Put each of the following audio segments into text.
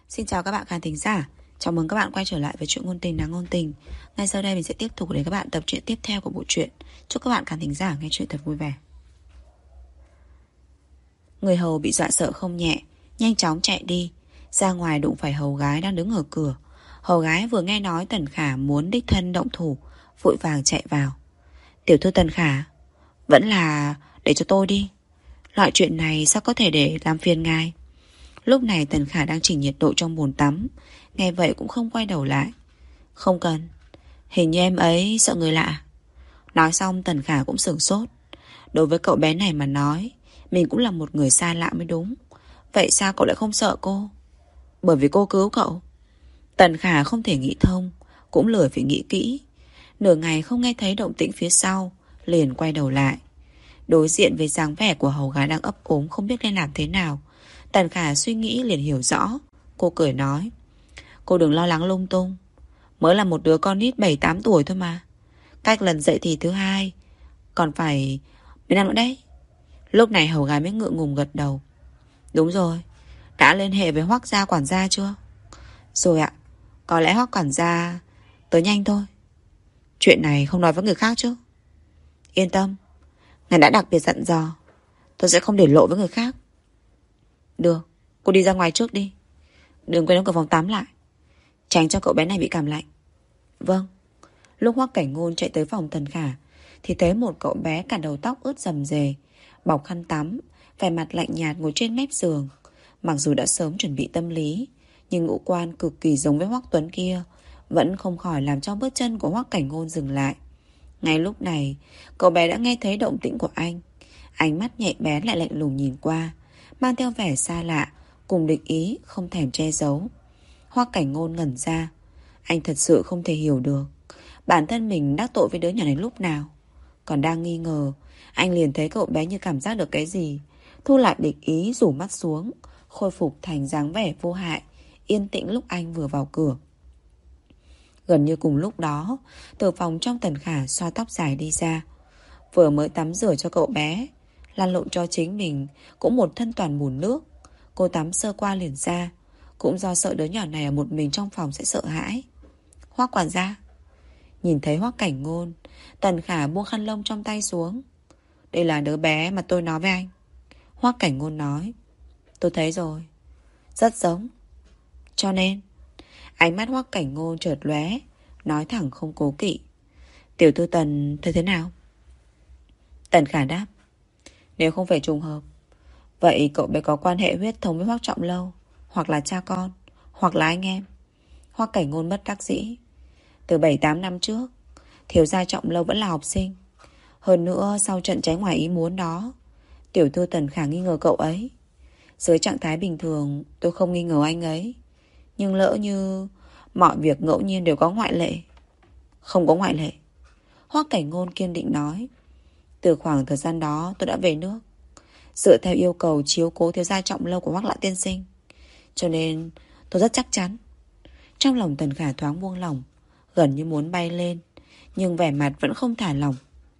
Xin chào các bạn khán thính giả. Chào mừng các bạn quay trở lại với chuyện ngôn tình đáng ngôn tình. Ngay sau đây mình sẽ tiếp tục để các bạn tập truyện tiếp theo của bộ truyện. Chúc các bạn khán thính giả nghe chuyện thật vui vẻ. Người hầu bị dọa sợ không nhẹ, nhanh chóng chạy đi. Ra ngoài đụng phải hầu gái đang đứng ở cửa. Hầu gái vừa nghe nói Tần Khả muốn đích thân động thủ, vội vàng chạy vào. Tiểu thư Tần Khả, vẫn là để cho tôi đi. Loại chuyện này sao có thể để làm phiền ngài. Lúc này Tần Khả đang chỉnh nhiệt độ trong bồn tắm. Nghe vậy cũng không quay đầu lại. Không cần, hình như em ấy sợ người lạ. Nói xong Tần Khả cũng sửng sốt. Đối với cậu bé này mà nói, mình cũng là một người xa lạ mới đúng. Vậy sao cậu lại không sợ cô? Bởi vì cô cứu cậu. Tần Khả không thể nghĩ thông, cũng lười phải nghĩ kỹ. Nửa ngày không nghe thấy động tĩnh phía sau, liền quay đầu lại. Đối diện với dáng vẻ của hầu gái đang ấp ốm không biết nên làm thế nào, Tần Khả suy nghĩ liền hiểu rõ. Cô cười nói, cô đừng lo lắng lung tung, mới là một đứa con nít 7-8 tuổi thôi mà. Cách lần dậy thì thứ hai còn phải mấy năm nữa đấy. Lúc này hầu gái mới ngượng ngùng gật đầu. Đúng rồi, đã liên hệ với Hoắc gia quản gia chưa? Rồi ạ, có lẽ Hoắc quản gia tới nhanh thôi. Chuyện này không nói với người khác chứ? Yên tâm, ngài đã đặc biệt dặn dò, tôi sẽ không để lộ với người khác. Được, cô đi ra ngoài trước đi. Đừng quên đóng cửa phòng tắm lại, tránh cho cậu bé này bị cảm lạnh. Vâng. Lúc Hoắc Cảnh Ngôn chạy tới phòng Tần Khả thì thấy một cậu bé cả đầu tóc ướt rầm rề, bọc khăn tắm, vẻ mặt lạnh nhạt ngồi trên mép giường. Mặc dù đã sớm chuẩn bị tâm lý, nhưng ngũ quan cực kỳ giống với Hoắc Tuấn kia vẫn không khỏi làm cho bước chân của Hoắc Cảnh Ngôn dừng lại. Ngay lúc này, cậu bé đã nghe thấy động tĩnh của anh. Ánh mắt nhạy bén lại lạnh lùng nhìn qua, mang theo vẻ xa lạ cùng địch ý không thèm che giấu. Hoắc Cảnh Ngôn ngẩn ra. Anh thật sự không thể hiểu được bản thân mình đắc tội với đứa nhỏ này lúc nào. Còn đang nghi ngờ, anh liền thấy cậu bé như cảm giác được cái gì, thu lại địch ý, rủ mắt xuống, khôi phục thành dáng vẻ vô hại, yên tĩnh lúc anh vừa vào cửa. Gần như cùng lúc đó, từ phòng trong Tần Khả xoa tóc dài đi ra. Vừa mới tắm rửa cho cậu bé, lăn lộn cho chính mình cũng một thân toàn bùn nước. Cô tắm sơ qua liền ra, cũng do sợ đứa nhỏ này ở một mình trong phòng sẽ sợ hãi. Hoắc quản gia. Nhìn thấy Hoắc Cảnh Ngôn, Tần Khả buông khăn lông trong tay xuống. Đây là đứa bé mà tôi nói với anh. Hoắc Cảnh Ngôn nói. Tôi thấy rồi, rất giống. Cho nên ánh mắt Hoắc Cảnh Ngôn chợt lóe, nói thẳng không cố kỵ. Tiểu thư Tần thấy thế nào? Tần Khả đáp. Nếu không phải trùng hợp, vậy cậu bé có quan hệ huyết thống với Hoắc Trọng Lâu, hoặc là cha con, hoặc là anh em. Hoắc Cảnh Ngôn bất đắc dĩ. Từ 7-8 năm trước, thiếu gia Trọng Lâu vẫn là học sinh. Hơn nữa sau trận cháy ngoài ý muốn đó, tiểu thư Tần Khả nghi ngờ cậu ấy. Dưới trạng thái bình thường tôi không nghi ngờ anh ấy, nhưng lỡ như mọi việc ngẫu nhiên đều có ngoại lệ. Không có ngoại lệ, Hoắc Cảnh Ngôn kiên định nói. Từ khoảng thời gian đó tôi đã về nước, dựa theo yêu cầu chiếu cố thiếu gia Trọng Lâu của Hoắc Lão tiên sinh, cho nên tôi rất chắc chắn. Trong lòng Tần Khả thoáng buông lỏng, gần như muốn bay lên, nhưng vẻ mặt vẫn không thả lỏng.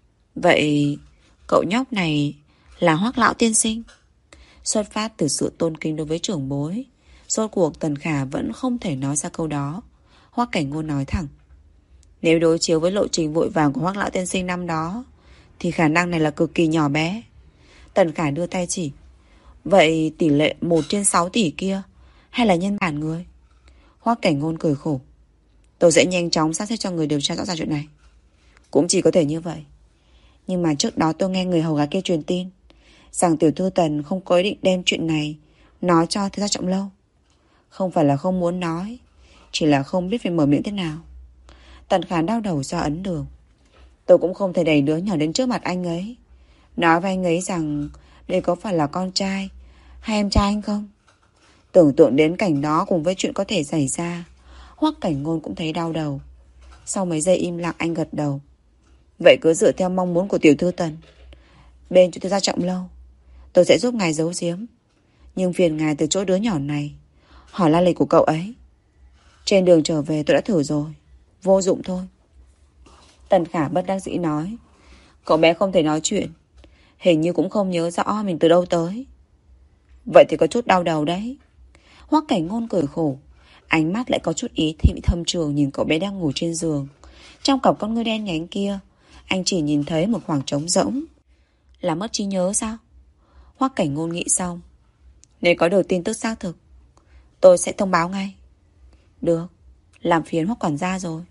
Vậy cậu nhóc này là Hoắc Lão tiên sinh? Xuất phát từ sự tôn kính đối với trưởng bối, rốt cuộc Tần Khả vẫn không thể nói ra câu đó. Hoắc Cảnh Ngôn nói thẳng. Nếu đối chiếu với lộ trình vội vàng của Hoắc Lão tiên sinh năm đó, thì khả năng này là cực kỳ nhỏ bé. Tần Khả đưa tay chỉ. Vậy tỷ lệ 1/6 tỷ kia hay là nhân bản người? Hoắc Cảnh Ngôn cười khổ. Tôi sẽ nhanh chóng sắp xếp cho người điều tra rõ ràng chuyện này. Cũng chỉ có thể như vậy. Nhưng mà trước đó tôi nghe người hầu gái kia truyền tin rằng tiểu thư Tần không có ý định đem chuyện này nói cho thiếu gia Trọng Lâu. Không phải là không muốn nói, chỉ là không biết phải mở miệng thế nào. Tần Khả đau đầu do ấn đường. Tôi cũng không thể đẩy đứa nhỏ đến trước mặt anh ấy, nói với anh ấy rằng đây có phải là con trai hay em trai anh không. Tưởng tượng đến cảnh đó cùng với chuyện có thể xảy ra, Hoắc Cảnh Ngôn cũng thấy đau đầu. Sau mấy giây im lặng anh gật đầu. Vậy cứ dựa theo mong muốn của tiểu thư Tần, bên chỗ thiếu gia Trọng Lâu, tôi sẽ giúp ngài giấu giếm. Nhưng phiền ngài từ chỗ đứa nhỏ này hỏi la lịch của cậu ấy. Trên đường trở về tôi đã thử rồi, vô dụng thôi. Tần Khả bất đắc dĩ nói. Cậu bé không thể nói chuyện, hình như cũng không nhớ rõ mình từ đâu tới. Vậy thì có chút đau đầu đấy. Hoắc Cảnh Ngôn cười khổ, ánh mắt lại có chút ý thị thâm trường nhìn cậu bé đang ngủ trên giường. Trong cặp con ngươi đen nhánh kia, anh chỉ nhìn thấy một khoảng trống rỗng. Là mất trí nhớ sao? Hoắc Cảnh Ngôn nghĩ xong. Nếu có được tin tức xác thực, tôi sẽ thông báo ngay. Được, làm phiền Hoắc quản gia rồi.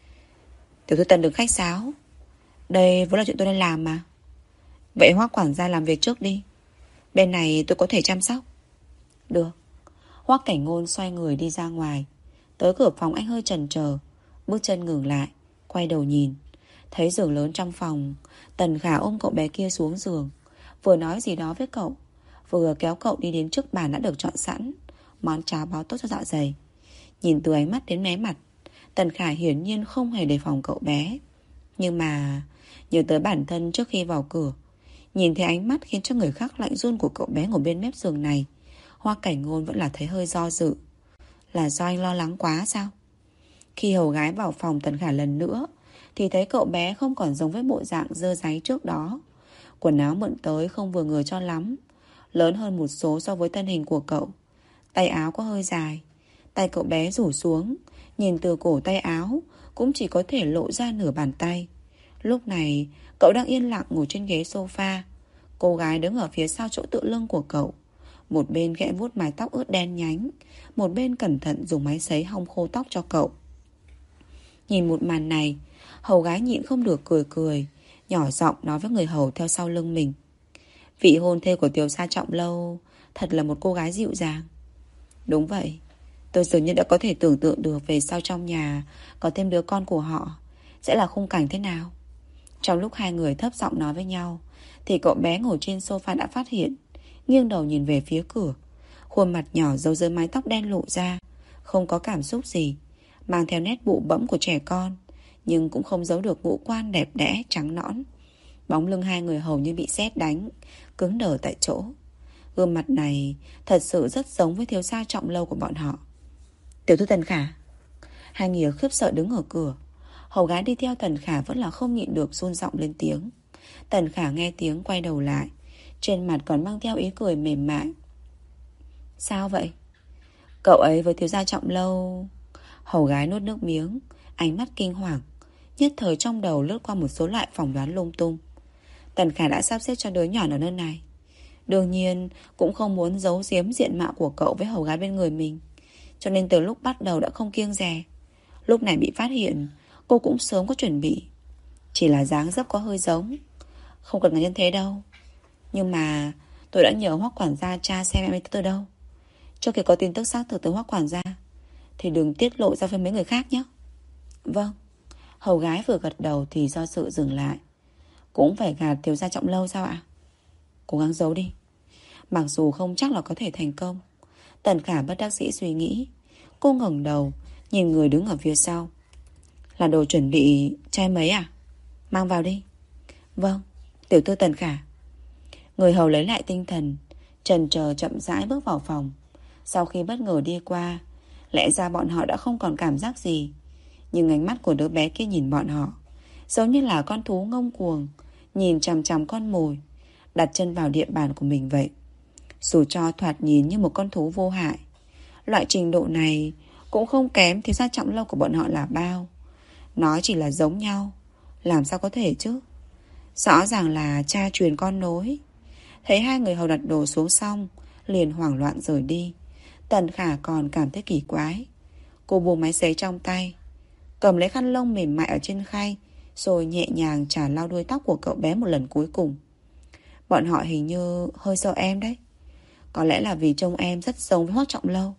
Tiểu thư Tần đừng khách sáo, đây vốn là chuyện tôi nên làm mà. Vậy Hoắc quản gia làm việc trước đi, bên này tôi có thể chăm sóc. Được. Hoắc Cảnh Ngôn xoay người đi ra ngoài. Tới cửa phòng anh hơi chần chờ, bước chân ngừng lại, quay đầu nhìn. Thấy giường lớn trong phòng. Tần Khả ôm cậu bé kia xuống giường, vừa nói gì đó với cậu, vừa kéo cậu đi đến trước bàn đã được chọn sẵn, món cháo báo tốt cho dạ dày. Nhìn từ ánh mắt đến mé mặt, Tần Khả hiển nhiên không hề đề phòng cậu bé. Nhưng mà nhớ tới bản thân trước khi vào cửa, nhìn thấy ánh mắt khiến cho người khác lạnh run của cậu bé ngồi bên mép giường này, Hoắc Cảnh Ngôn vẫn là thấy hơi do dự. Là do anh lo lắng quá sao? Khi hầu gái vào phòng Tần Khả lần nữa thì thấy cậu bé không còn giống với bộ dạng dơ dáy trước đó. Quần áo mượn tới không vừa người cho lắm, lớn hơn một số so với thân hình của cậu. Tay áo có hơi dài, tay cậu bé rủ xuống, nhìn từ cổ tay áo cũng chỉ có thể lộ ra nửa bàn tay. Lúc này cậu đang yên lặng ngồi trên ghế sofa. Cô gái đứng ở phía sau chỗ tựa lưng của cậu, một bên khẽ vuốt mái tóc ướt đen nhánh, một bên cẩn thận dùng máy sấy hong khô tóc cho cậu. Nhìn một màn này, hầu gái nhịn không được cười cười, nhỏ giọng nói với người hầu theo sau lưng mình. Vị hôn thê của Tiểu Sa Trọng Lâu thật là một cô gái dịu dàng. Đúng vậy, tôi dường như đã có thể tưởng tượng được về sau trong nhà có thêm đứa con của họ sẽ là khung cảnh thế nào. Trong lúc hai người thấp giọng nói với nhau thì cậu bé ngồi trên sofa đã phát hiện, nghiêng đầu nhìn về phía cửa. Khuôn mặt nhỏ giấu dưới mái tóc đen lộ ra, không có cảm xúc gì, mang theo nét bụ bẫm của trẻ con, nhưng cũng không giấu được ngũ quan đẹp đẽ trắng nõn. Bóng lưng hai người hầu như bị sét đánh, cứng đờ tại chỗ. Gương mặt này thật sự rất giống với Thiếu Gia Trọng Lâu của bọn họ. Tiểu thư Tần Khả. Hai người khiếp sợ đứng ở cửa. Hầu gái đi theo Tần Khả vẫn là không nhịn được run giọng lên tiếng. Tần Khả nghe tiếng quay đầu lại, trên mặt còn mang theo ý cười mềm mại. Sao vậy? Cậu ấy với Thiếu Gia Trọng Lâu. Hầu gái nuốt nước miếng, ánh mắt kinh hoàng, nhất thời trong đầu lướt qua một số loại phỏng đoán lung tung. Tần Khả đã sắp xếp cho đứa nhỏ ở nơi này, đương nhiên cũng không muốn giấu giếm diện mạo của cậu với hầu gái bên người mình, cho nên từ lúc bắt đầu đã không kiêng dè. Lúc này bị phát hiện, cô cũng sớm có chuẩn bị. Chỉ là dáng dấp có hơi giống, không cần ngạc nhiên thế đâu. Nhưng mà tôi đã nhờ Hoắc quản gia tra xem em ấy từ đâu. Trước khi có tin tức xác thực từ Hoắc quản gia thì đừng tiết lộ ra với mấy người khác nhé. Vâng. Hầu gái vừa gật đầu thì do sự dừng lại. Cũng phải gạt Thiếu Gia Trọng Lâu sao ạ? Cố gắng giấu đi, mặc dù không chắc là có thể thành công. Tần Khả bất đắc dĩ suy nghĩ. Cô ngẩng đầu nhìn người đứng ở phía sau. Là đồ chuẩn bị chai mấy à? Mang vào đi. Vâng, tiểu thư Tần Khả. Người hầu lấy lại tinh thần, chần chờ chậm rãi bước vào phòng. Sau khi bất ngờ đi qua, lẽ ra bọn họ đã không còn cảm giác gì, nhưng ánh mắt của đứa bé kia nhìn bọn họ giống như là con thú ngông cuồng nhìn chằm chằm con mồi, đặt chân vào địa bàn của mình vậy. Dù cho thoạt nhìn như một con thú vô hại, loại trình độ này cũng không kém Thiếu Gia Trọng Lâu của bọn họ là bao. Nói chỉ là giống nhau, làm sao có thể chứ? Rõ ràng là cha truyền con nối. Thấy hai người hầu đặt đồ xuống xong, liền hoảng loạn rời đi. Tần Khả còn cảm thấy kỳ quái. Cô buông máy sấy trong tay, cầm lấy khăn lông mềm mại ở trên khay, rồi nhẹ nhàng chà lau đuôi tóc của cậu bé một lần cuối cùng. Bọn họ hình như hơi sợ em đấy. Có lẽ là vì trông em rất giống với Hoắc Trọng Lâu.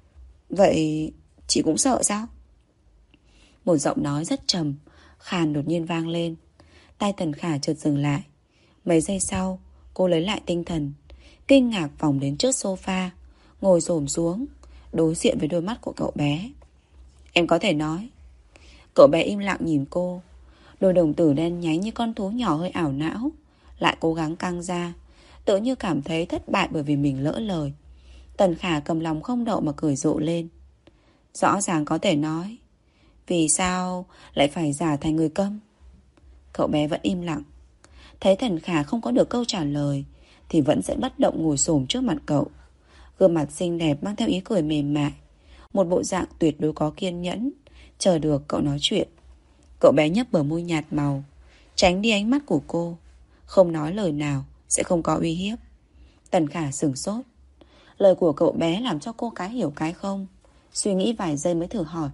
Vậy chị cũng sợ sao? Một giọng nói rất trầm, khàn đột nhiên vang lên. Tai Tần Khả chợt dừng lại. Mấy giây sau, cô lấy lại tinh thần, kinh ngạc vòng đến trước sofa, ngồi xổm xuống, đối diện với đôi mắt của cậu bé. Em có thể nói. Cậu bé im lặng nhìn cô. Đôi đồng tử đen nhánh như con thú nhỏ hơi ảo não, lại cố gắng căng ra, tự như cảm thấy thất bại bởi vì mình lỡ lời. Tần Khả cầm lòng không đậu mà cười rộ lên. Rõ ràng có thể nói, vì sao lại phải giả thành người câm? Cậu bé vẫn im lặng. Thấy Tần Khả không có được câu trả lời thì vẫn sẽ bất động ngồi xổm trước mặt cậu. Gương mặt xinh đẹp mang theo ý cười mềm mại, một bộ dạng tuyệt đối có kiên nhẫn, chờ được cậu nói chuyện. Cậu bé nhấp bờ môi nhạt màu, tránh đi ánh mắt của cô, không nói lời nào, sẽ không có uy hiếp. Tần Khả sửng sốt. Lời của cậu bé làm cho cô cái hiểu cái không. Suy nghĩ vài giây mới thử hỏi.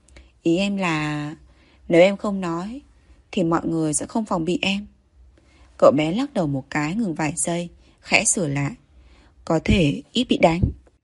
Ý em là nếu em không nói thì mọi người sẽ không phòng bị em. Cậu bé lắc đầu một cái, ngừng vài giây, khẽ sửa lại. Có thể ít bị đánh.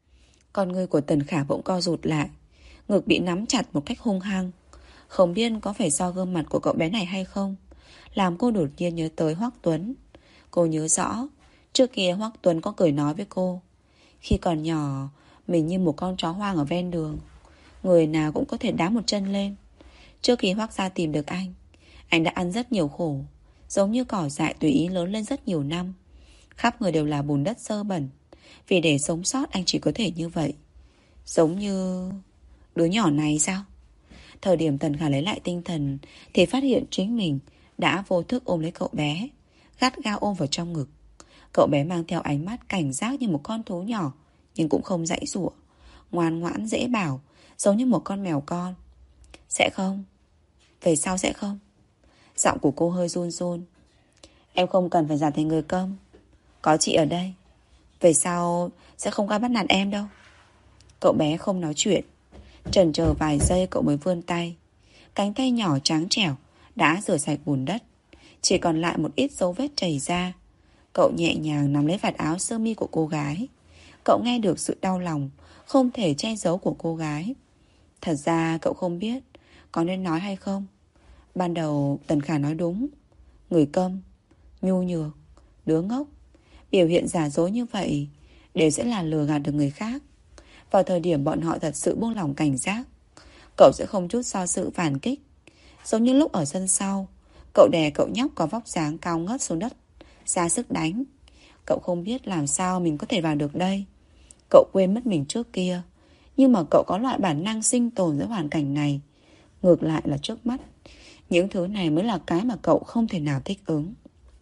Con người của Tần Khả bỗng co rụt lại, ngực bị nắm chặt một cách hung hăng. Không biết có phải do gương mặt của cậu bé này hay không, làm cô đột nhiên nhớ tới Hoắc Tuấn. Cô nhớ rõ, trước kia Hoắc Tuấn có cười nói với cô, khi còn nhỏ, mình như một con chó hoang ở ven đường, người nào cũng có thể đá một chân lên. Trước khi Hoắc gia tìm được anh đã ăn rất nhiều khổ, giống như cỏ dại tùy ý lớn lên rất nhiều năm. Khắp người đều là bùn đất sơ bẩn. Vì để sống sót anh chỉ có thể như vậy. Giống như đứa nhỏ này sao? Thời điểm Tần Khả lấy lại tinh thần thì phát hiện chính mình đã vô thức ôm lấy cậu bé, gắt gao ôm vào trong ngực. Cậu bé mang theo ánh mắt cảnh giác như một con thú nhỏ, nhưng cũng không giãy giụa, ngoan ngoãn dễ bảo, giống như một con mèo con. Sẽ không? Về sau sẽ không? Giọng của cô hơi run run. Em không cần phải giả thành người câm, có chị ở đây, về sau sẽ không ai bắt nạt em đâu. Cậu bé không nói chuyện. Chần chờ vài giây cậu mới vươn tay. Cánh tay nhỏ trắng trẻo đã rửa sạch bùn đất, chỉ còn lại một ít dấu vết chảy ra. Cậu nhẹ nhàng nắm lấy vạt áo sơ mi của cô gái. Cậu nghe được sự đau lòng không thể che giấu của cô gái. Thật ra cậu không biết có nên nói hay không. Ban đầu Tần Khả nói đúng. Người câm, nhu nhược, đứa ngốc, biểu hiện giả dối như vậy đều sẽ là lừa gạt được người khác. Vào thời điểm bọn họ thật sự buông lỏng cảnh giác, cậu sẽ không chút do dự phản kích. Giống như lúc ở sân sau, cậu đè cậu nhóc có vóc dáng cao ngất xuống đất, ra sức đánh. Cậu không biết làm sao mình có thể vào được đây. Cậu quên mất mình trước kia, nhưng mà cậu có loại bản năng sinh tồn giữa hoàn cảnh này. Ngược lại là trước mắt, những thứ này mới là cái mà cậu không thể nào thích ứng.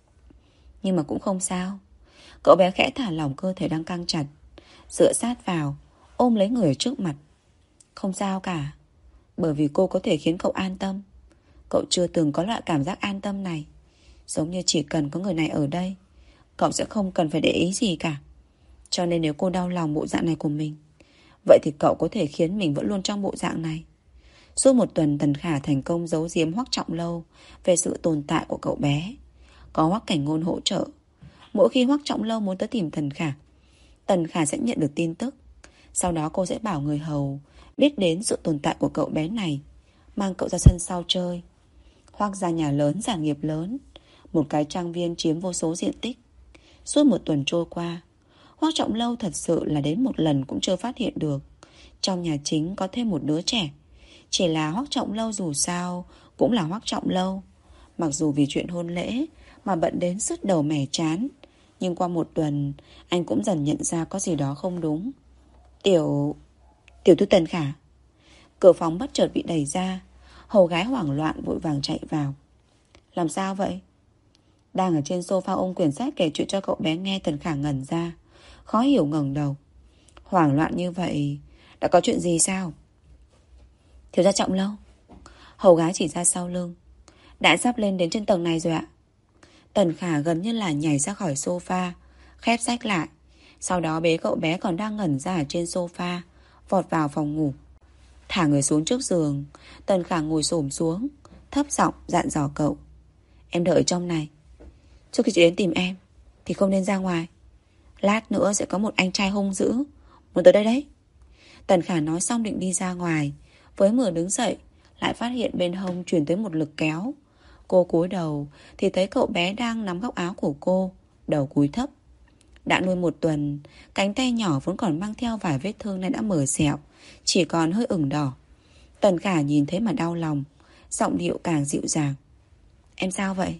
Nhưng mà cũng không sao. Cậu bé khẽ thả lỏng cơ thể đang căng chặt, dựa sát vào, ôm lấy người trước mặt. Không sao cả, bởi vì cô có thể khiến cậu an tâm. Cậu chưa từng có loại cảm giác an tâm này. Giống như chỉ cần có người này ở đây, cậu sẽ không cần phải để ý gì cả. Cho nên nếu cô đau lòng bộ dạng này của mình, vậy thì cậu có thể khiến mình vẫn luôn trong bộ dạng này. Suốt một tuần Tần Khả thành công giấu giếm Hoắc Trọng Lâu về sự tồn tại của cậu bé. Có Hoắc Cảnh Ngôn hỗ trợ, mỗi khi Hoắc Trọng Lâu muốn tới tìm Tần Khả sẽ nhận được tin tức. Sau đó cô sẽ bảo người hầu biết đến sự tồn tại của cậu bé này, mang cậu ra sân sau chơi. Hoắc gia nhà lớn, sản nghiệp lớn, một cái trang viên chiếm vô số diện tích. Suốt một tuần trôi qua, Hoắc Trọng Lâu thật sự là đến một lần cũng chưa phát hiện được trong nhà chính có thêm một đứa trẻ. Chỉ là Hoắc Trọng Lâu dù sao cũng là Hoắc Trọng Lâu. Mặc dù vì chuyện hôn lễ mà bận đến sứt đầu mẻ chán, nhưng qua một tuần anh cũng dần nhận ra có gì đó không đúng. Tiểu thư Tần Khả. Cửa phòng bất chợt bị đẩy ra. Hầu gái hoảng loạn vội vàng chạy vào. Làm sao vậy? Đang ở trên sofa ôm quyển sách kể chuyện cho cậu bé nghe. Tần Khả ngẩn ra, khó hiểu ngẩng đầu. Hoảng loạn như vậy, đã có chuyện gì sao? Thiếu gia Trọng Lâu. Hầu gái chỉ ra sau lưng. Đã sắp lên đến trên tầng này rồi ạ. Tần Khả gần như là nhảy ra khỏi sofa, khép sách lại. Sau đó bế cậu bé còn đang ngẩn ra ở trên sofa, vọt vào phòng ngủ. Thả người xuống trước giường, Tần Khả ngồi xổm xuống, thấp giọng dặn dò cậu. Em đợi ở trong này. Trước khi chị đến tìm em thì không nên ra ngoài. Lát nữa sẽ có một anh trai hung dữ muốn tới đây đấy. Tần Khả nói xong định đi ra ngoài, với vừa đứng dậy lại phát hiện bên hông truyền tới một lực kéo. Cô cúi đầu thì thấy cậu bé đang nắm góc áo của cô, đầu cúi thấp. Đã nuôi một tuần, cánh tay nhỏ vốn còn mang theo vài vết thương nay đã mở sẹo, chỉ còn hơi ửng đỏ. Tần Khả nhìn thấy mà đau lòng, giọng điệu càng dịu dàng. Em sao vậy?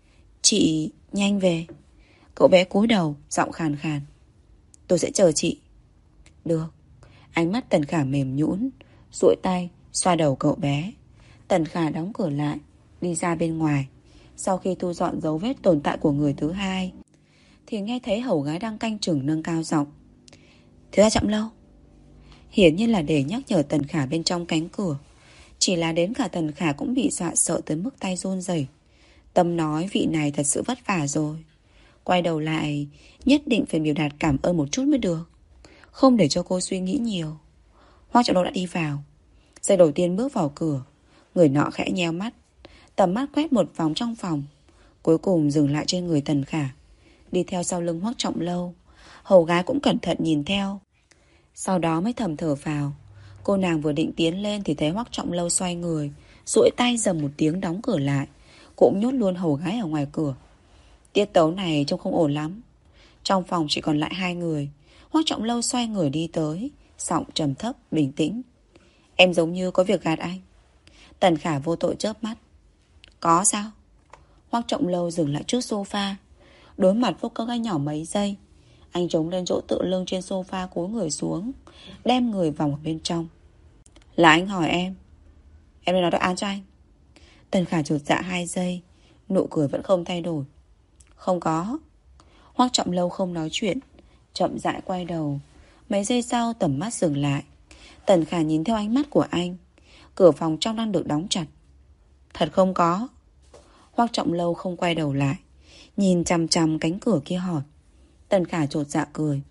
Chị nhanh về. Cậu bé cúi đầu, giọng khàn khàn. Tôi sẽ chờ chị. Được. Ánh mắt Tần Khả mềm nhũn, duỗi tay xoa đầu cậu bé. Tần Khả đóng cửa lại, đi ra bên ngoài. Sau khi thu dọn dấu vết tồn tại của người thứ hai thì nghe thấy hầu gái đang canh chừng nâng cao giọng. Thiếu gia Trọng Lâu. Hiển nhiên là để nhắc nhở Tần Khả bên trong cánh cửa. Chỉ là đến cả Tần Khả cũng bị dọa sợ tới mức tay run rẩy. Tâm nói vị này thật sự vất vả rồi. Quay đầu lại, nhất định phải biểu đạt cảm ơn một chút mới được. Không để cho cô suy nghĩ nhiều. Hoắc Trọng Lâu đã đi vào. Giây đầu tiên bước vào cửa, người nọ khẽ nheo mắt, tầm mắt quét một vòng trong phòng, cuối cùng dừng lại trên người Tần Khả. Đi theo sau lưng Hoắc Trọng Lâu. Hầu gái cũng cẩn thận nhìn theo, sau đó mới thầm thở phào. Cô nàng vừa định tiến lên thì thấy Hoắc Trọng Lâu xoay người, duỗi tay dầm một tiếng đóng cửa lại, cũng nhốt luôn hầu gái ở ngoài cửa. Tiết tấu này trông không ổn lắm. Trong phòng chỉ còn lại hai người. Hoắc Trọng Lâu xoay người đi tới, giọng trầm thấp bình tĩnh. Em giống như có việc gạt anh. Tần Khả vô tội chớp mắt. Có sao? Hoắc Trọng Lâu dừng lại trước sofa, đối mặt với cô gái nhỏ mấy giây. Anh chống lên chỗ tựa lưng trên sofa, cúi người xuống, đem người vòng ở bên trong. Là anh hỏi em nên nói đáp án cho anh. Tần Khả chột dạ 2 giây, nụ cười vẫn không thay đổi. Không có. Hoắc Trọng Lâu không nói chuyện, chậm rãi quay đầu. Mấy giây sau tầm mắt dừng lại. Tần Khả nhìn theo ánh mắt của anh. Cửa phòng trong đang được đóng chặt. Thật không có. Hoắc Trọng Lâu không quay đầu lại, nhìn chằm chằm cánh cửa kia hỏi. Tần Khả chột dạ cười.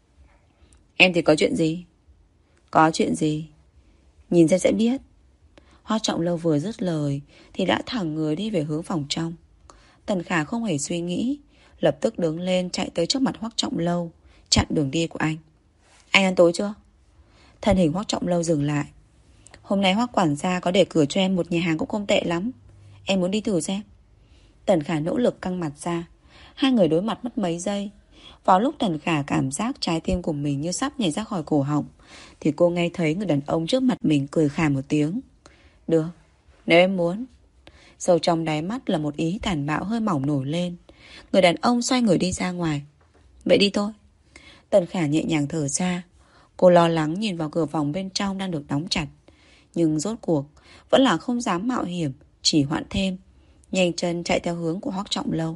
Em thì có chuyện gì? Có chuyện gì? Nhìn xem sẽ biết. Hoắc Trọng Lâu vừa dứt lời thì đã thẳng người đi về hướng phòng trong. Tần Khả không hề suy nghĩ, lập tức đứng lên chạy tới trước mặt Hoắc Trọng Lâu, chặn đường đi của anh. Anh ăn tối chưa? Thân hình Hoắc Trọng Lâu dừng lại. Hôm nay Hoắc quản gia có để cửa cho em một nhà hàng cũng không tệ lắm. Em muốn đi thử xem. Tần Khả nỗ lực căng mặt ra. Hai người đối mặt mất mấy giây. Vào lúc Tần Khả cảm giác trái tim của mình như sắp nhảy ra khỏi cổ họng, thì cô nghe thấy người đàn ông trước mặt mình cười khà một tiếng. Được, nếu em muốn. Sâu trong đáy mắt là một ý tàn bạo hơi mỏng nổi lên. Người đàn ông xoay người đi ra ngoài. Vậy đi thôi. Tần Khả nhẹ nhàng thở ra. Cô lo lắng nhìn vào cửa phòng bên trong đang được đóng chặt, nhưng rốt cuộc vẫn là không dám mạo hiểm, chỉ hoãn thêm, nhanh chân chạy theo hướng của Hoắc Trọng Lâu.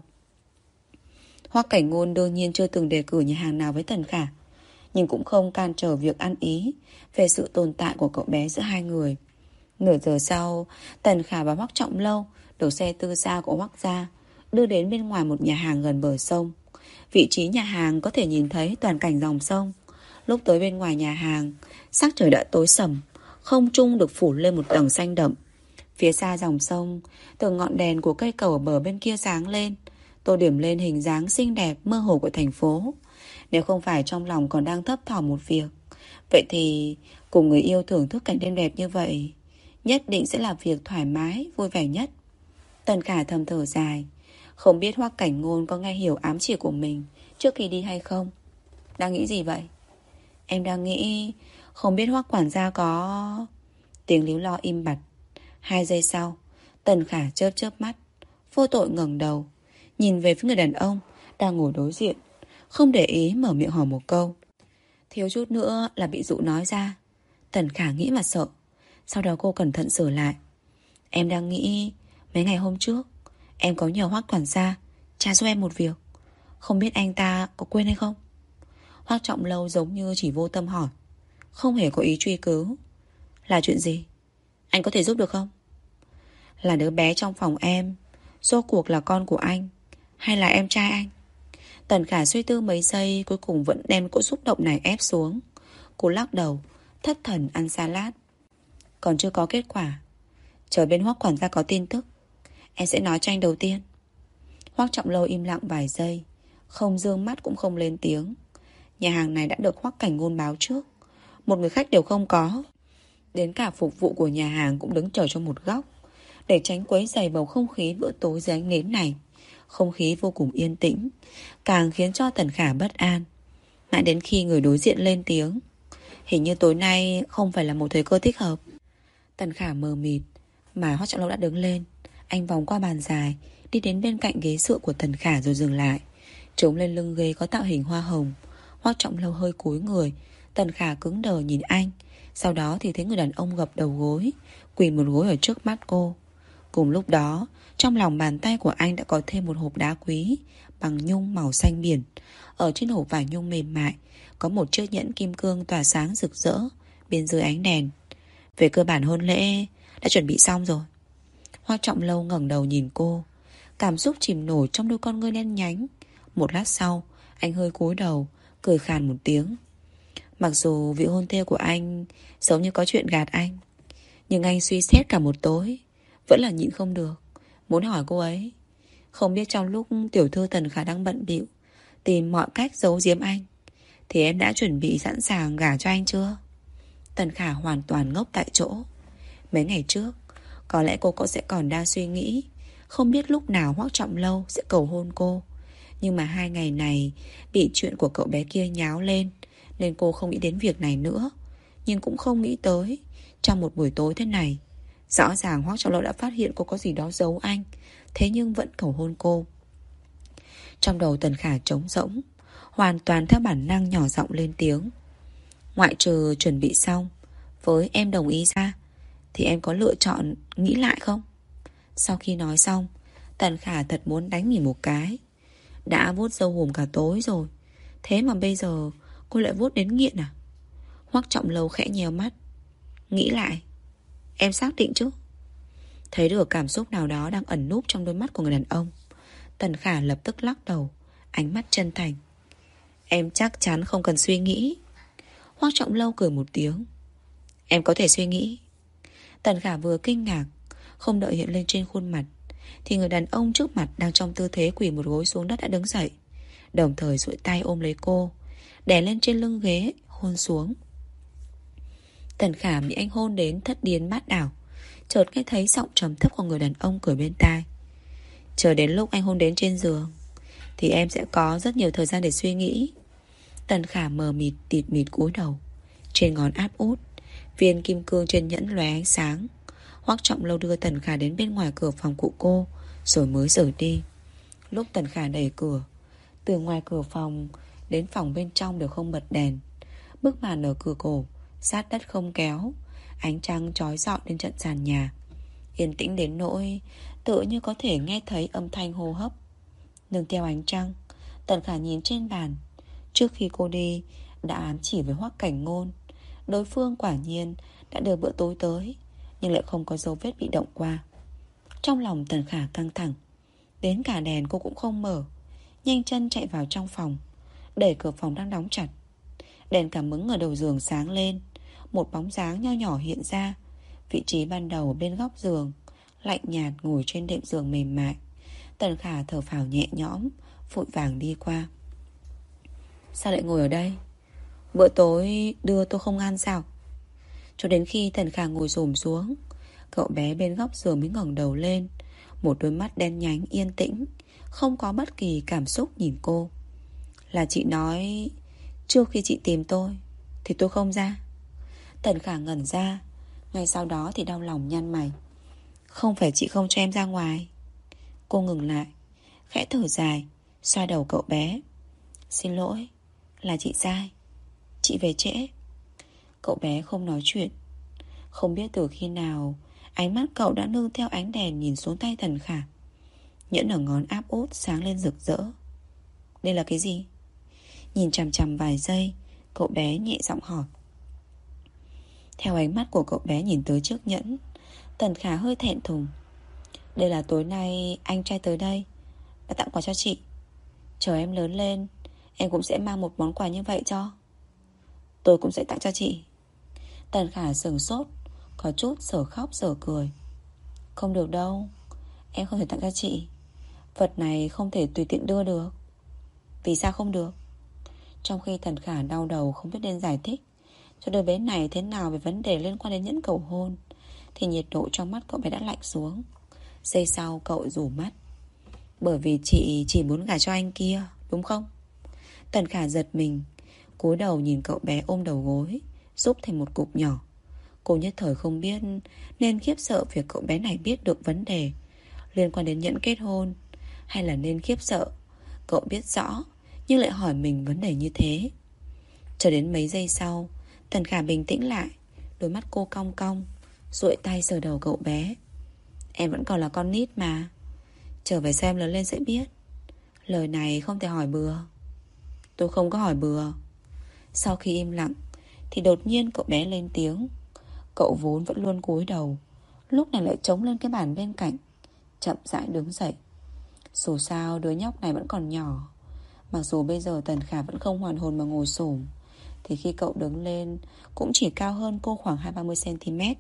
Hoắc Cảnh Ngôn đương nhiên chưa từng đề cử nhà hàng nào với Tần Khả, nhưng cũng không can trở việc ăn ý về sự tồn tại của cậu bé giữa hai người. Nửa giờ sau, Tần Khả và Hoắc Trọng Lâu được xe tư gia của Hoắc gia đưa đến bên ngoài một nhà hàng gần bờ sông. Vị trí nhà hàng có thể nhìn thấy toàn cảnh dòng sông. Lúc tới bên ngoài nhà hàng, sắc trời đã tối sầm, không trung được phủ lên một tầng xanh đậm. Phía xa dòng sông, từng ngọn đèn của cây cầu ở bờ bên kia sáng lên, tô điểm lên hình dáng xinh đẹp mơ hồ của thành phố. Nếu không phải trong lòng còn đang thấp thỏm một việc, vậy thì cùng người yêu thưởng thức cảnh đêm đẹp như vậy nhất định sẽ là việc thoải mái, vui vẻ nhất. Tần Khả thầm thở dài. Không biết Hoắc Cảnh Ngôn có nghe hiểu ám chỉ của mình trước khi đi hay không. Đang nghĩ gì vậy? Em đang nghĩ không biết Hoắc quản gia có... Tiếng líu lo im bặt. 2 giây sau, Tần Khả chớp chớp mắt, vô tội ngẩng đầu, nhìn về phía người đàn ông đang ngồi đối diện, không để ý mở miệng hỏi một câu. Thiếu chút nữa là bị dụ nói ra. Tần Khả nghĩ mà sợ. Sau đó cô cẩn thận sửa lại. Em đang nghĩ mấy ngày hôm trước em có nhờ Hoắc quản gia tra giúp em một việc. Không biết anh ta có quên hay không? Hoắc Trọng Lâu giống như chỉ vô tâm hỏi, không hề có ý truy cứu. Là chuyện gì? Anh có thể giúp được không? Là đứa bé trong phòng em rốt cuộc là con của anh hay là em trai anh? Tần Khả suy tư mấy giây, cuối cùng vẫn đem cỗ xúc động này ép xuống. Cô lắc đầu, thất thần ăn salad. Còn chưa có kết quả. Chờ bên Hoắc quản gia có tin tức, em sẽ nói cho anh đầu tiên. Hoắc Trọng Lâu im lặng vài giây, không dương mắt cũng không lên tiếng. Nhà hàng này đã được Hoắc Cảnh Ngôn báo trước, một người khách đều không có. Đến cả phục vụ của nhà hàng cũng đứng chờ trong một góc, để tránh quấy rầy bầu không khí bữa tối dưới ánh nến này. Không khí vô cùng yên tĩnh, càng khiến cho Tần Khả bất an. Mãi đến khi người đối diện lên tiếng, hình như tối nay không phải là một thời cơ thích hợp. Tần Khả mờ mịt, mà Hoắc Trọng Lâu đã đứng lên. Anh vòng qua bàn dài, đi đến bên cạnh ghế dựa của Tần Khả rồi dừng lại, trống lên lưng ghế có tạo hình hoa hồng. Hoắc Trọng Lâu hơi cúi người. Tần Khả cứng đờ nhìn anh. Sau đó thì thấy người đàn ông gập đầu gối, quỳ một gối ở trước mắt cô. Cùng lúc đó, trong lòng bàn tay của anh đã có thêm một hộp đá quý bằng nhung màu xanh biển. Ở trên hộp vải nhung mềm mại có một chiếc nhẫn kim cương tỏa sáng rực rỡ bên dưới ánh đèn. Về cơ bản hôn lễ đã chuẩn bị xong rồi. Hoắc Trọng Lâu ngẩng đầu nhìn cô, cảm xúc chìm nổi trong đôi con ngươi đen nhánh. Một lát sau, anh hơi cúi đầu, cười khàn một tiếng. Mặc dù vị hôn thê của anh giống như có chuyện gạt anh, nhưng anh suy xét cả một tối, vẫn là nhịn không được, muốn hỏi cô ấy. Không biết trong lúc tiểu thư Tần Khả đang bận bịu tìm mọi cách giấu giếm anh, thì em đã chuẩn bị sẵn sàng gả cho anh chưa? Tần Khả hoàn toàn ngốc tại chỗ. Mấy ngày trước, có lẽ cô sẽ còn đang suy nghĩ, không biết lúc nào Hoắc Trọng Lâu sẽ cầu hôn cô. Nhưng mà 2 ngày này bị chuyện của cậu bé kia nháo lên, nên cô không nghĩ đến việc này nữa. Nhưng cũng không nghĩ tới, trong một buổi tối thế này, rõ ràng Hoắc Trọng Lâu đã phát hiện cô có gì đó giấu anh, thế nhưng vẫn cầu hôn cô. Trong đầu Tần Khả trống rỗng, hoàn toàn theo bản năng nhỏ giọng lên tiếng. Ngoại trừ chuẩn bị xong, với em đồng ý ra, thì em có lựa chọn nghĩ lại không? Sau khi nói xong, Tần Khả thật muốn đánh mình một cái. Đã vuốt râu hùm cả tối rồi, thế mà bây giờ cô lại vuốt đến nghiện à? Hoắc Trọng Lâu khẽ nheo mắt. Nghĩ lại? Em xác định chứ? Thấy được cảm xúc nào đó đang ẩn núp trong đôi mắt của người đàn ông, Tần Khả lập tức lắc đầu, ánh mắt chân thành. Em chắc chắn không cần suy nghĩ. Hoắc Trọng Lâu cười một tiếng. Em có thể suy nghĩ. Tần Khả vừa kinh ngạc, không đợi hiện lên trên khuôn mặt, thì người đàn ông trước mặt đang trong tư thế quỳ một gối xuống đất đã đứng dậy, đồng thời duỗi tay ôm lấy cô, đè lên trên lưng ghế, hôn xuống. Tần Khả bị anh hôn đến thất điên bát đảo, chợt nghe thấy giọng trầm thấp của người đàn ông cười bên tai. Chờ đến lúc anh hôn đến trên giường, thì em sẽ có rất nhiều thời gian để suy nghĩ. Tần Khả mờ mịt tịt mịt cúi đầu. Trên ngón áp út, viên kim cương trên nhẫn lóe ánh sáng. Hoắc Trọng Lâu đưa Tần Khả đến bên ngoài cửa phòng của cô, rồi mới rời đi. Lúc Tần Khả đẩy cửa, từ ngoài cửa phòng đến phòng bên trong đều không bật đèn. Bức màn ở cửa cổ sát đất không kéo, ánh trăng chói rọi lên trận sàn nhà, yên tĩnh đến nỗi tựa như có thể nghe thấy âm thanh hô hấp. Nương theo ánh trăng, Tần Khả nhìn trên bàn. Trước khi cô đi đã ám chỉ với Hoắc Cảnh Ngôn, đối phương quả nhiên đã đưa bữa tối tới, nhưng lại không có dấu vết bị động qua. Trong lòng Tần Khả căng thẳng, đến cả đèn cô cũng không mở, nhanh chân chạy vào trong phòng, đẩy cửa phòng đang đóng chặt. Đèn cảm ứng ở đầu giường sáng lên, một bóng dáng nho nhỏ hiện ra, vị trí ban đầu bên góc giường, lạnh nhạt ngồi trên đệm giường mềm mại. Tần Khả thở phào nhẹ nhõm, vội vàng đi qua. Sao lại ngồi ở đây? Bữa tối đưa tôi không ăn sao? Cho đến khi Tần Khả ngồi xổm xuống, cậu bé bên góc giường mới ngẩng đầu lên, một đôi mắt đen nhánh yên tĩnh, không có bất kỳ cảm xúc nhìn cô. Là chị nói trước khi chị tìm tôi thì tôi không ra. Tần Khả ngẩn ra, ngay sau đó thì đau lòng nhăn mày. Không phải chị không cho em ra ngoài. Cô ngừng lại, khẽ thở dài, xoa đầu cậu bé. Xin lỗi, là chị sai. Chị về trễ. Cậu bé không nói chuyện. Không biết từ khi nào ánh mắt cậu đã nương theo ánh đèn nhìn xuống tay Tần Khả. Nhẫn ở ngón áp út sáng lên rực rỡ. Đây là cái gì? Nhìn chằm chằm vài giây, cậu bé nhẹ giọng hỏi. Theo ánh mắt của cậu bé nhìn tới chiếc nhẫn, Tần Khả hơi thẹn thùng. Đây là tối nay anh trai tới đây đã tặng quà cho chị. Chờ em lớn lên, em cũng sẽ mang một món quà như vậy cho. Tôi cũng sẽ tặng cho chị. Tần Khả sửng sốt, có chút sở khóc sở cười. Không được đâu, em không thể tặng cho chị. Vật này không thể tùy tiện đưa được. Vì sao không được? Trong khi Tần Khả đau đầu không biết nên giải thích cho đứa bé này thế nào về vấn đề liên quan đến nhẫn cầu hôn, thì nhiệt độ trong mắt cậu bé đã lạnh xuống. Giây sau cậu rủ mắt. Bởi vì chị chỉ muốn gả cho anh kia, đúng không? Tần Khả giật mình, cúi đầu nhìn cậu bé ôm đầu gối, xúc thành một cục nhỏ. Cô nhất thời không biết nên khiếp sợ việc cậu bé này biết được vấn đề liên quan đến nhẫn kết hôn, hay là nên khiếp sợ cậu biết rõ nhưng lại hỏi mình vấn đề như thế. Cho đến mấy giây sau, Tần Khả bình tĩnh lại, đôi mắt cô cong cong, duỗi tay sờ đầu cậu bé. Em vẫn còn là con nít mà, trở về xem lớn lên sẽ biết. Lời này không thể hỏi bừa. Tôi không có hỏi bừa. Sau khi im lặng thì đột nhiên cậu bé lên tiếng. Cậu vốn vẫn luôn cúi đầu, lúc này lại chống lên cái bàn bên cạnh, chậm rãi đứng dậy. Dù sao đứa nhóc này vẫn còn nhỏ. Mặc dù bây giờ Tần Khả vẫn không hoàn hồn mà ngồi xổm, thì khi cậu đứng lên cũng chỉ cao hơn cô khoảng 20-30cm.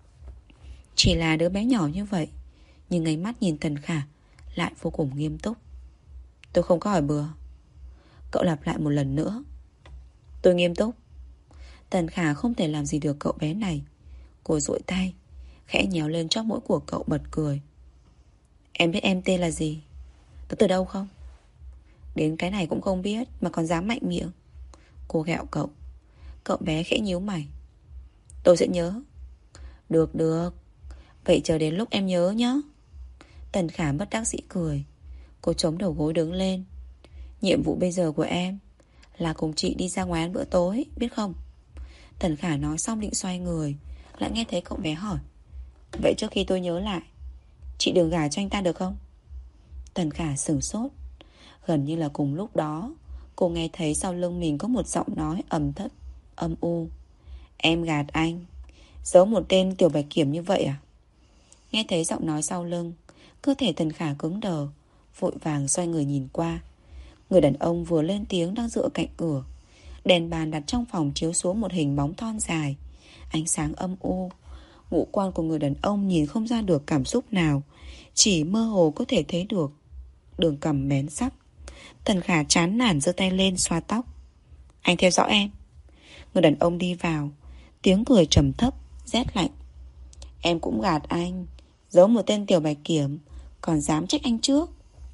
Chỉ là đứa bé nhỏ như vậy, nhưng ánh mắt nhìn Tần Khả lại vô cùng nghiêm túc. Tôi không có hỏi bừa. Cậu lặp lại một lần nữa. Tôi nghiêm túc. Tần Khả không thể làm gì được cậu bé này. Cô duỗi tay khẽ nhéo lên chóp mũi của cậu, bật cười. Em biết em tên là gì? Tôi từ đâu không? Đến cái này cũng không biết mà còn dám mạnh miệng. Cô ghẹo cậu. Cậu bé khẽ nhíu mày. Tôi sẽ nhớ. Được được, vậy chờ đến lúc em nhớ nhé. Tần Khả bất đắc dĩ cười. Cô chống đầu gối đứng lên. Nhiệm vụ bây giờ của em là cùng chị đi ra ngoài ăn bữa tối, biết không? Tần Khả nói xong định xoay người, lại nghe thấy cậu bé hỏi. Vậy trước khi tôi nhớ lại, chị đừng gả cho anh ta được không? Tần Khả sửng sốt. Gần như là cùng lúc đó, cô nghe thấy sau lưng mình có một giọng nói ẩm thấp, âm u. Em gạt anh? Giấu một tên tiểu bạch kiểm như vậy à? Nghe thấy giọng nói sau lưng, cơ thể Tần Khả cứng đờ, vội vàng xoay người nhìn qua. Người đàn ông vừa lên tiếng đang dựa cạnh cửa. Đèn bàn đặt trong phòng chiếu xuống một hình bóng thon dài, ánh sáng âm u. Ngũ quan của người đàn ông nhìn không ra được cảm xúc nào, chỉ mơ hồ có thể thấy được đường cằm bén sắc. Tần Khả chán nản giơ tay lên xoa tóc. Anh theo dõi em. Người đàn ông đi vào, tiếng cười trầm thấp, rét lạnh. Em cũng gạt anh, giấu một tên tiểu bạch kiểm, còn dám trách anh trước.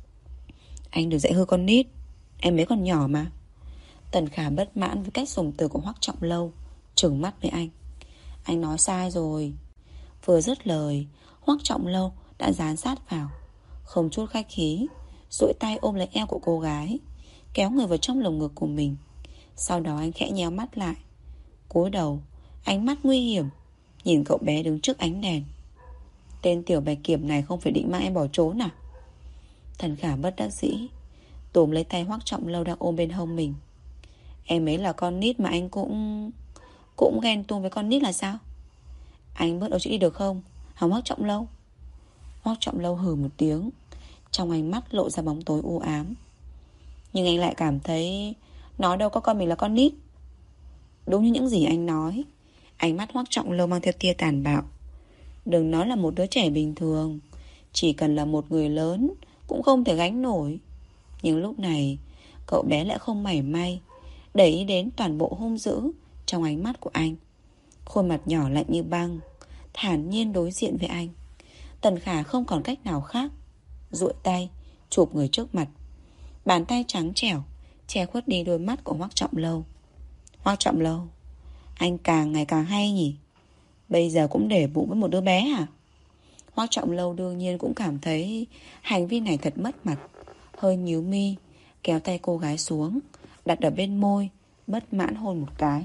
Anh đừng dạy hư con nít, em mới còn nhỏ mà. Tần Khả bất mãn với cách dùng từ của Hoắc Trọng Lâu, trừng mắt với anh. Anh nói sai rồi. Vừa dứt lời, Hoắc Trọng Lâu đã dán sát vào, không chút khách khí, duỗi tay ôm lấy eo của cô gái, kéo người vào trong lồng ngực của mình. Sau đó anh khẽ nhéo mắt lại, cúi đầu, ánh mắt nguy hiểm nhìn cậu bé đứng trước ánh đèn. Tên tiểu bạch kiểm này không phải định mang em bỏ trốn à? Tần Khả bất đắc dĩ túm lấy tay Hoắc Trọng Lâu đang ôm bên hông mình. Em ấy là con nít mà anh cũng ghen tuông với con nít là sao? Anh bớt đấu chữ đi được không hả Hoắc Trọng Lâu? Hoắc Trọng Lâu hừ một tiếng, trong ánh mắt lộ ra bóng tối u ám. Nhưng anh lại cảm thấy nó đâu có coi mình là con nít. Đúng như những gì anh nói. Ánh mắt Hoắc Trọng Lâu mang theo tia tàn bạo. Đừng nói là một đứa trẻ bình thường, chỉ cần là một người lớn cũng không thể gánh nổi. Nhưng lúc này cậu bé lại không mảy may để ý đến toàn bộ hung dữ trong ánh mắt của anh. Khuôn mặt nhỏ lạnh như băng, thản nhiên đối diện với anh. Tần Khả không còn cách nào khác, duỗi tay chụp người trước mặt. Bàn tay trắng trẻo che khuất đi đôi mắt của Hoắc Trọng Lâu. Hoắc Trọng Lâu, anh càng ngày càng hay nhỉ? Bây giờ cũng để bụng với một đứa bé à? Hoắc Trọng Lâu đương nhiên cũng cảm thấy hành vi này thật mất mặt, hơi nhíu mi, kéo tay cô gái xuống, đặt ở bên môi, bất mãn hôn một cái.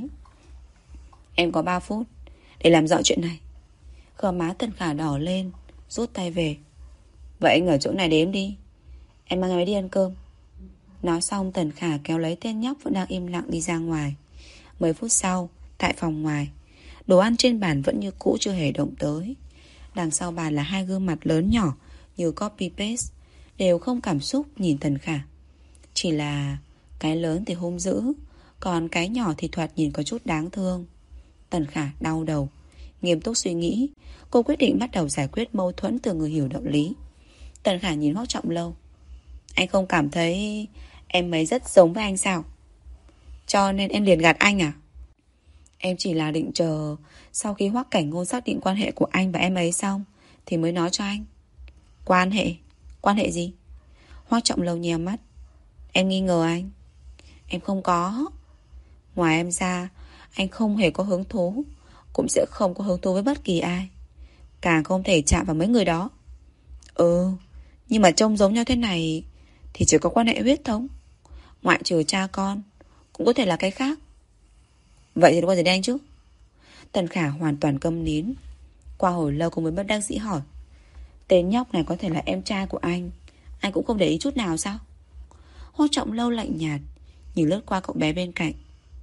Em có 3 phút để làm rõ chuyện này. Gò má Tần Khả đỏ lên, rút tay về. Vậy anh ở chỗ này đếm đi, em mang em ấy đi ăn cơm. Nói xong Tần Khả kéo lấy tên nhóc vẫn đang im lặng đi ra ngoài. 10 phút sau, tại phòng ngoài, đồ ăn trên bàn vẫn như cũ chưa hề động tới. Đằng sau bàn là 2 gương mặt lớn nhỏ như copy paste, đều không cảm xúc nhìn Tần Khả. Chỉ là cái lớn thì hung dữ, còn cái nhỏ thì thoạt nhìn có chút đáng thương. Tần Khả đau đầu, nghiêm túc suy nghĩ. Cô quyết định bắt đầu giải quyết mâu thuẫn từ người hiểu đạo lý. Tần Khả nhìn Hoắc Trọng Lâu. Anh không cảm thấy em ấy rất giống với anh sao? Cho nên em liền gạt anh à? Em chỉ là định chờ sau khi Hoắc Cảnh Ngôn xác định quan hệ của anh và em ấy xong thì mới nói cho anh. Quan hệ? Quan hệ gì? Hoắc Trọng Lâu nheo mắt. Em nghi ngờ anh? Em không có. Ngoài em ra, anh không hề có hứng thú, cũng sẽ không có hứng thú với bất kỳ ai, càng không thể chạm vào mấy người đó. Nhưng mà trông giống nhau thế này thì chỉ có quan hệ huyết thống, ngoại trừ cha con, cũng có thể là cái khác. Vậy thì có gì đen chứ? Tần Khả hoàn toàn câm nín. Qua hồi lâu cô mới bất đắc dĩ hỏi. Tên nhóc này có thể là em trai của anh cũng không để ý chút nào sao? Hoắc Trọng Lâu lạnh nhạt nhìn lướt qua cậu bé bên cạnh.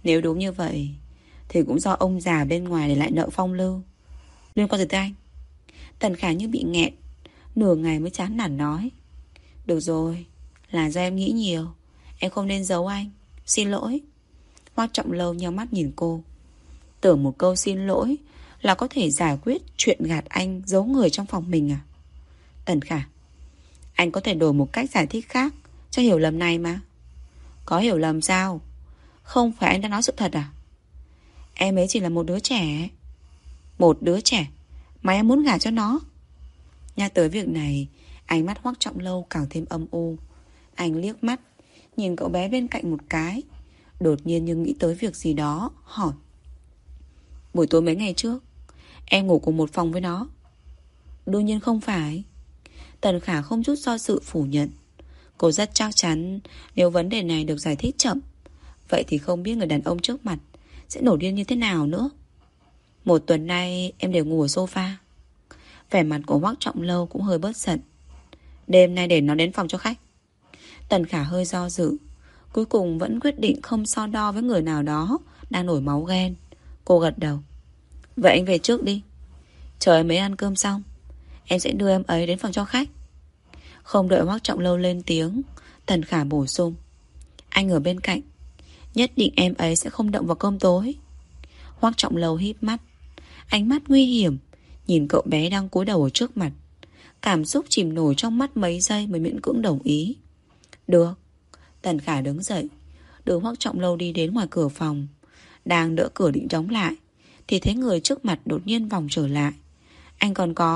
Nếu đúng như vậy thì cũng do ông già bên ngoài để lại nợ phong lưu. Liên quan gì tới anh? Tần Khả như bị nghẹn, nửa ngày mới chán nản nói. Được rồi, là do em nghĩ nhiều. Em không nên giấu anh. Xin lỗi. Hoắc Trọng Lâu nheo mắt nhìn cô. Tưởng một câu xin lỗi là có thể giải quyết chuyện gạt anh giấu người trong phòng mình à? Tần Khả, anh có thể đổi một cách giải thích khác cho hiểu lầm này mà. Có hiểu lầm sao? Không phải anh đã nói sự thật à? Em ấy chỉ là một đứa trẻ. Một đứa trẻ mà em muốn gả cho nó? Nhắc tới việc này, ánh mắt Hoắc Trọng Lâu càng thêm âm u. Anh liếc mắt nhìn cậu bé bên cạnh một cái, đột nhiên như nghĩ tới việc gì đó, hỏi. Buổi tối mấy ngày trước em ngủ cùng một phòng với nó? Đương nhiên không phải. Tần Khả không chút do dự phủ nhận. Cô rất chắc chắn nếu vấn đề này được giải thích chậm, vậy thì không biết người đàn ông trước mặt sẽ nổi điên như thế nào nữa. Một tuần nay em đều ngủ ở sofa. Vẻ mặt của Hoắc Trọng Lâu cũng hơi bớt giận. Đêm nay để nó đến phòng cho khách. Tần Khả hơi do dự, cuối cùng vẫn quyết định không so đo với người nào đó đang nổi máu ghen. Cô gật đầu. Vậy anh về trước đi. Chờ em ấy ăn cơm xong, em sẽ đưa em ấy đến phòng cho khách. Không đợi Hoắc Trọng Lâu lên tiếng, Tần Khả bổ sung. Anh ở bên cạnh, nhất định em ấy sẽ không động vào cơm tối. Hoắc Trọng Lâu híp mắt, ánh mắt nguy hiểm nhìn cậu bé đang cúi đầu ở trước mặt. Cảm xúc chìm nổi trong mắt mấy giây mới miễn cưỡng đồng ý. Được. Tần Khả đứng dậy, đưa Hoắc Trọng Lâu đi đến ngoài cửa phòng. Đang đỡ cửa định đóng lại thì thấy người trước mặt đột nhiên vòng trở lại. Anh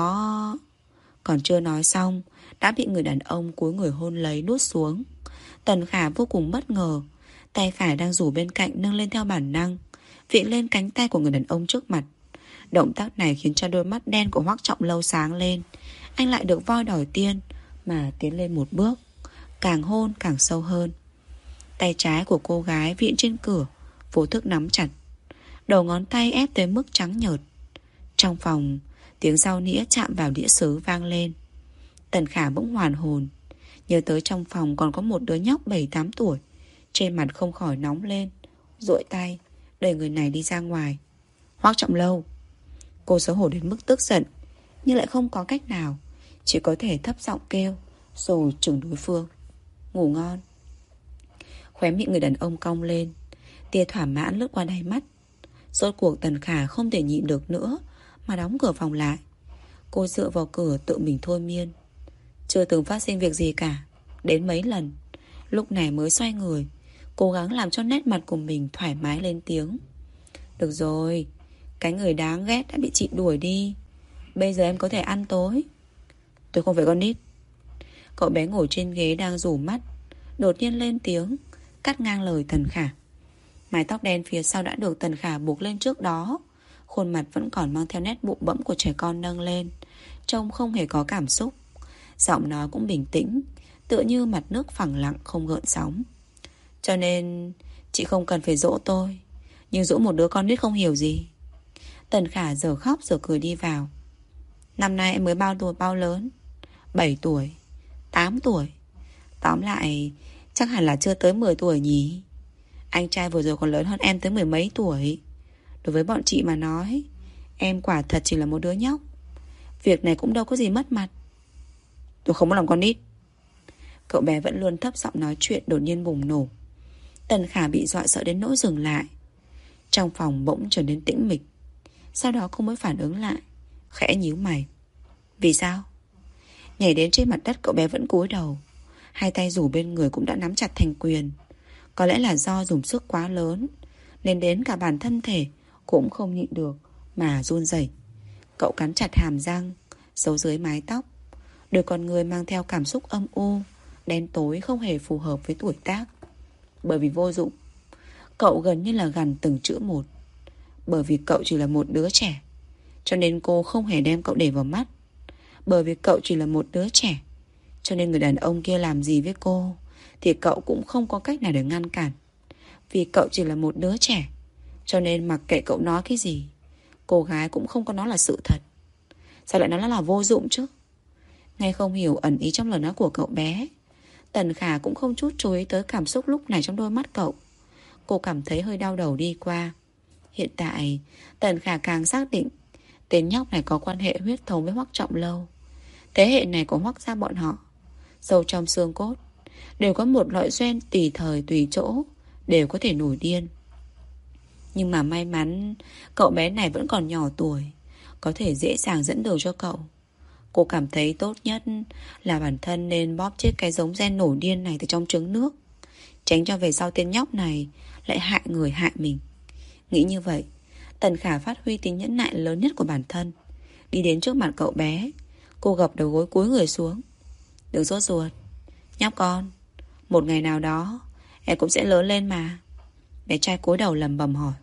còn chưa nói xong đã bị người đàn ông cúi người hôn lấy nuốt xuống. Tần Khả vô cùng bất ngờ, tay phải đang rủ bên cạnh nâng lên theo bản năng, viện lên cánh tay của người đàn ông trước mặt. Động tác này khiến cho đôi mắt đen của Hoắc Trọng Lâu sáng lên. Anh lại được voi đòi tiên mà tiến lên một bước, càng hôn càng sâu hơn. Tay trái của cô gái viện trên cửa, vô thức nắm chặt, đầu ngón tay ép tới mức trắng nhợt. Trong phòng, tiếng dao nĩa chạm vào đĩa sứ vang lên. Tần Khả bỗng hoàn hồn, nhớ tới trong phòng còn có một đứa nhóc 7-8 tuổi. Trên mặt không khỏi nóng lên, duỗi tay đẩy người này đi ra ngoài. Hoắc Trọng Lâu. Cô xấu hổ đến mức tức giận, nhưng lại không có cách nào, chỉ có thể thấp giọng kêu, rồi chừng đối phương. Ngủ ngon. Khóe miệng người đàn ông cong lên, tia thỏa mãn lướt qua đáy mắt. Rốt cuộc Tần Khả không thể nhịn được nữa mà đóng cửa phòng lại. Cô dựa vào cửa tự mình thôi miên. Chưa từng phát sinh việc gì cả, đến mấy lần. Lúc này mới xoay người, cố gắng làm cho nét mặt của mình thoải mái lên tiếng. Được rồi, cái người đáng ghét đã bị chị đuổi đi, bây giờ em có thể ăn tối. Tôi không phải con nít. Cậu bé ngồi trên ghế đang rủ mắt đột nhiên lên tiếng, cắt ngang lời Tần Khả. Mái tóc đen phía sau đã được Tần Khả buộc lên trước đó, khuôn mặt vẫn còn mang theo nét bụ bẫm của trẻ con nâng lên, trông không hề có cảm xúc. Giọng nói cũng bình tĩnh, tựa như mặt nước phẳng lặng không gợn sóng. Cho nên chị không cần phải dỗ tôi, nhưng dỗ một đứa con nít không hiểu gì. Tần Khả giờ khóc giờ cười đi vào. Năm nay em mới bao tuổi bao lớn? 7 tuổi 8 tuổi. Tóm lại chắc hẳn là chưa tới 10 tuổi nhỉ. Anh trai vừa rồi còn lớn hơn em tới 10 mấy tuổi. Đối với bọn chị mà nói, em quả thật chỉ là một đứa nhóc. Việc này cũng đâu có gì mất mặt. Tôi không muốn làm con nít. Cậu bé vẫn luôn thấp giọng nói chuyện đột nhiên bùng nổ. Tần Khả bị dọa sợ đến nỗi dừng lại. Trong phòng bỗng trở nên tĩnh mịch. Sau đó cô mới phản ứng lại, khẽ nhíu mày. Vì sao? Nhảy đến trên mặt đất, cậu bé vẫn cúi đầu, hai tay rủ bên người cũng đã nắm chặt thành quyền. Có lẽ là do dùng sức quá lớn nên đến cả bản thân thể cũng không nhịn được mà run rẩy. Cậu cắn chặt hàm răng, giấu dưới mái tóc. Đôi con người mang theo cảm xúc âm u, đen tối không hề phù hợp với tuổi tác. Bởi vì vô dụng. Cậu gần như là gằn từng chữ một. Bởi vì cậu chỉ là một đứa trẻ, cho nên cô không hề đem cậu để vào mắt. Bởi vì cậu chỉ là một đứa trẻ, cho nên người đàn ông kia làm gì với cô thì cậu cũng không có cách nào để ngăn cản. Vì cậu chỉ là một đứa trẻ, cho nên mặc kệ cậu nói cái gì, cô gái cũng không có nói là sự thật. Sao lại nói nó là vô dụng chứ? Nghe không hiểu ẩn ý trong lời nói của cậu bé, Tần Khả cũng không chút chú ý tới cảm xúc lúc này trong đôi mắt cậu. Cô cảm thấy hơi đau đầu đi qua. Hiện tại Tần Khả càng xác định tên nhóc này có quan hệ huyết thống với Hoắc Trọng Lâu. Thế hệ này của Hoắc gia bọn họ, sâu trong xương cốt, đều có một loại gen tùy thời tùy chỗ, đều có thể nổi điên. Nhưng mà may mắn cậu bé này vẫn còn nhỏ tuổi, có thể dễ dàng dẫn đường cho cậu. Cô cảm thấy tốt nhất là bản thân nên bóp chết cái giống gen nổi điên này từ trong trứng nước, tránh cho về sau tên nhóc này lại hại người hại mình. Nghĩ như vậy, Tần Khả phát huy tính nhẫn nại lớn nhất của bản thân, đi đến trước mặt cậu bé. Cô gập đầu gối cúi người xuống. Đừng sốt ruột, nhóc con, một ngày nào đó em cũng sẽ lớn lên mà. Bé trai cúi đầu lẩm bẩm hỏi.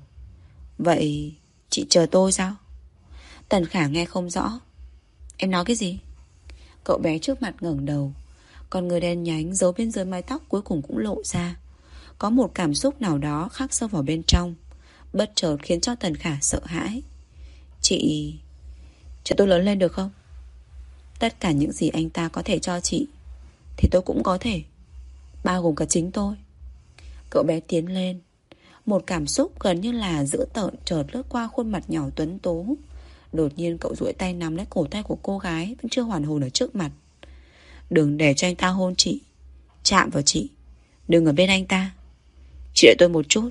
Vậy chị chờ tôi sao? Tần Khả nghe không rõ. Em nói cái gì? Cậu bé trước mặt ngẩng đầu, con người đen nhánh giấu bên dưới mái tóc cuối cùng cũng lộ ra. Có một cảm xúc nào đó khắc sâu vào bên trong, bất chợt khiến cho Tần Khả sợ hãi. Chị... cho tôi lớn lên được không? Tất cả những gì anh ta có thể cho chị thì tôi cũng có thể, bao gồm cả chính tôi. Cậu bé tiến lên. Một cảm xúc gần như là dữ tợn chợt lướt qua khuôn mặt nhỏ tuấn tú. Đột nhiên cậu duỗi tay nắm lấy cổ tay của cô gái vẫn chưa hoàn hồn ở trước mặt. Đừng để cho anh ta hôn chị, chạm vào chị. Đừng ở bên anh ta. Chị đợi tôi một chút,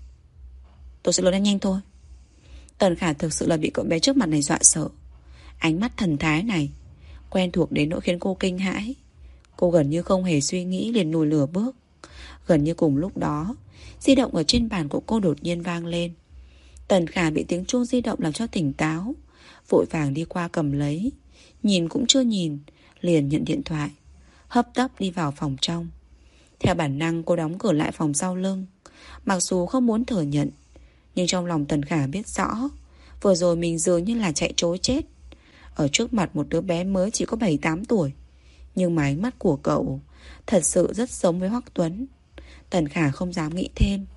tôi sẽ lớn lên nhanh thôi. Tần Khả thực sự là bị cậu bé trước mặt này dọa sợ. Ánh mắt thần thái này quen thuộc đến nỗi khiến cô kinh hãi. Cô gần như không hề suy nghĩ liền lùi lửa bước. Gần như cùng lúc đó, di động ở trên bàn của cô đột nhiên vang lên. Tần Khả bị tiếng chuông di động làm cho tỉnh táo, vội vàng đi qua cầm lấy. Nhìn cũng chưa nhìn, liền nhận điện thoại, hấp tấp đi vào phòng trong. Theo bản năng cô đóng cửa lại phòng sau lưng. Mặc dù không muốn thừa nhận, nhưng trong lòng Tần Khả biết rõ vừa rồi mình dường như là chạy trối chết ở trước mặt một đứa bé mới chỉ có 7-8 tuổi. Nhưng mà ánh mắt của cậu thật sự rất giống với Hoắc Tuấn. Tần Khả không dám nghĩ thêm,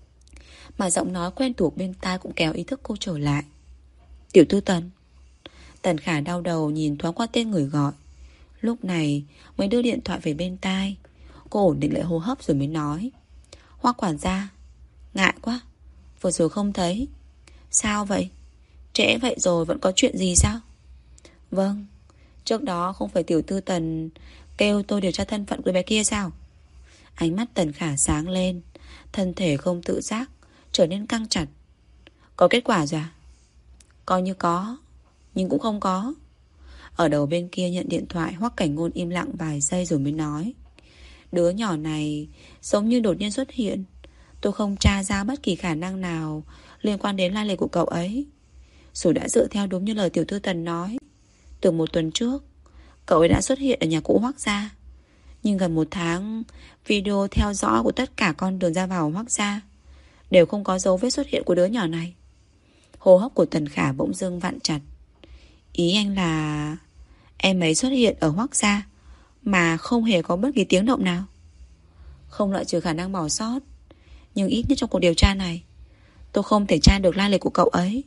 mà giọng nói quen thuộc bên tai cũng kéo ý thức cô trở lại. Tiểu thư Tần. Tần Khả đau đầu nhìn thoáng qua tên người gọi, lúc này mới đưa điện thoại về bên tai. Cô ổn định lại hô hấp rồi mới nói. Hoắc quản gia, ngại quá, vừa rồi không thấy. Sao vậy? Trễ vậy rồi vẫn có chuyện gì sao? Vâng, trước đó không phải tiểu thư Tần kêu tôi điều tra thân phận của bé kia sao? Ánh mắt Tần Khả sáng lên, thân thể không tự giác trở nên căng chặt. Có kết quả rồi à? Coi như có, nhưng cũng không có. Ở đầu bên kia nhận điện thoại, Hoắc Cảnh Ngôn im lặng vài giây rồi mới nói. Đứa nhỏ này giống như đột nhiên xuất hiện. Tôi không tra ra bất kỳ khả năng nào liên quan đến lai lịch của cậu ấy. Dù đã dựa theo đúng như lời tiểu thư Tần nói, từ 1 tuần trước cậu ấy đã xuất hiện ở nhà cũ Hoắc gia. Nhưng gần 1 tháng, video theo dõi của tất cả con đường ra vào Hoắc gia đều không có dấu vết xuất hiện của đứa nhỏ này. Hô hấp của Tần Khả bỗng dưng vặn chặt. Ý anh là em ấy xuất hiện ở Hoắc gia mà không hề có bất kỳ tiếng động nào? Không loại trừ khả năng bỏ sót, nhưng ít nhất trong cuộc điều tra này tôi không thể tra được lai lịch của cậu ấy.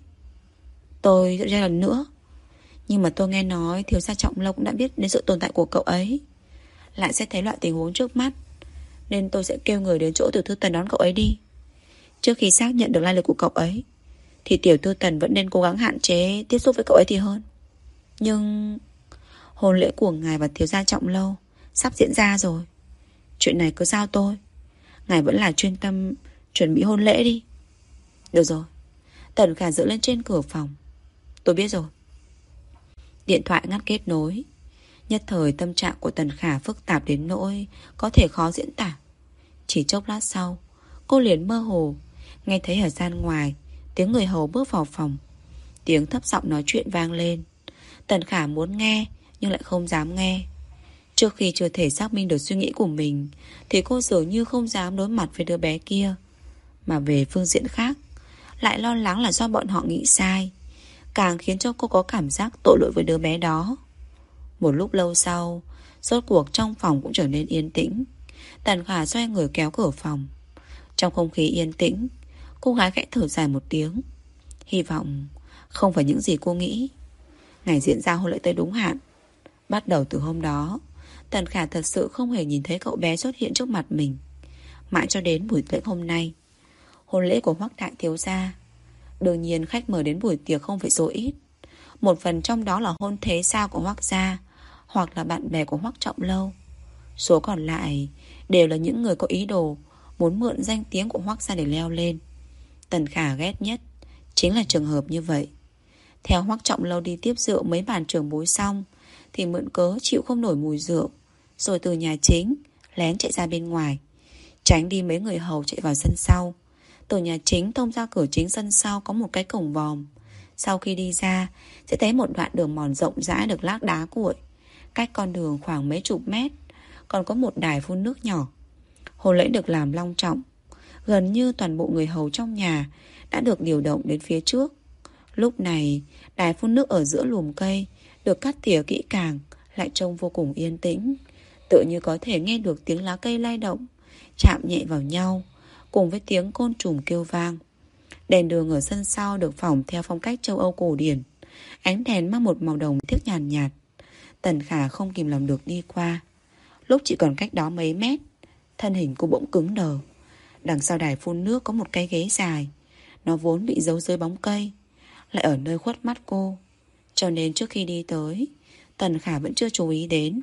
Tôi sẽ tra lần nữa, nhưng mà tôi nghe nói thiếu gia Trọng Lâu cũng đã biết đến sự tồn tại của cậu ấy, lại sẽ thấy loại tình huống trước mắt, nên tôi sẽ kêu người đến chỗ tiểu thư Tần đón cậu ấy đi. Trước khi xác nhận được lai lịch của cậu ấy thì tiểu thư Tần vẫn nên cố gắng hạn chế tiếp xúc với cậu ấy thì hơn. Nhưng hôn lễ của ngài và thiếu gia Trọng Lâu sắp diễn ra rồi, chuyện này cứ giao tôi. Ngài vẫn là chuyên tâm chuẩn bị hôn lễ đi. Được rồi. Tần Khả dựa lên trên cửa phòng. Tôi biết rồi. Điện thoại ngắt kết nối. Nhất thời tâm trạng của Tần Khả phức tạp đến nỗi có thể khó diễn tả. Chỉ chốc lát sau, cô liền mơ hồ nghe thấy ở gian ngoài tiếng người hầu bước vào phòng. Tiếng thấp giọng nói chuyện vang lên. Tần Khả muốn nghe nhưng lại không dám nghe. Trước khi chưa thể xác minh được suy nghĩ của mình thì cô dường như không dám đối mặt với đứa bé kia. Mà về phương diện khác, lại lo lắng là do bọn họ nghĩ sai, càng khiến cho cô có cảm giác tội lỗi với đứa bé đó. Một lúc lâu sau, rốt cuộc trong phòng cũng trở nên yên tĩnh. Tần Khả xoay người kéo cửa phòng. Trong không khí yên tĩnh, cô gái khẽ thở dài một tiếng. Hy vọng không phải những gì cô nghĩ. Ngày diễn ra hôn lễ tới đúng hạn. Bắt đầu từ hôm đó, Tần Khả thật sự không hề nhìn thấy cậu bé xuất hiện trước mặt mình. Mãi cho đến buổi lễ hôm nay, hôn lễ của Hoắc đại thiếu gia. Đương nhiên khách mời đến buổi tiệc không phải số ít. Một phần trong đó là hôn thế sao của Hoắc gia, hoặc là bạn bè của Hoắc Trọng Lâu. Số còn lại đều là những người có ý đồ muốn mượn danh tiếng của Hoắc gia để leo lên. Tần Khả ghét nhất chính là trường hợp như vậy. Theo Hoắc Trọng Lâu đi tiếp rượu mấy bàn trưởng bối xong thì mượn cớ chịu không nổi mùi rượu, rồi từ nhà chính lén chạy ra bên ngoài, tránh đi mấy người hầu chạy vào sân sau. Từ nhà chính thông ra cửa chính sân sau có một cái cổng vòm. Sau khi đi ra sẽ thấy một đoạn đường mòn rộng rãi được lát đá cuội. Cách con đường khoảng mấy chục mét còn có một đài phun nước nhỏ. Hôn lễ được làm long trọng. Gần như toàn bộ người hầu trong nhà đã được điều động đến phía trước. Lúc này đài phun nước ở giữa lùm cây được cắt tỉa kỹ càng, lại trông vô cùng yên tĩnh, tựa như có thể nghe được tiếng lá cây lay động chạm nhẹ vào nhau, cùng với tiếng côn trùng kêu vang. Đèn đường ở sân sau được phỏng theo phong cách châu Âu cổ điển. Ánh đèn mang một màu đồng thiếc nhàn nhạt. Tần Khả không kìm lòng được đi qua. Lúc chỉ còn cách đó mấy mét, thân hình cô bỗng cứng đờ. Đằng sau đài phun nước có một cái ghế dài. Nó vốn bị giấu dưới bóng cây, lại ở nơi khuất mắt cô, cho nên trước khi đi tới, Tần Khả vẫn chưa chú ý đến.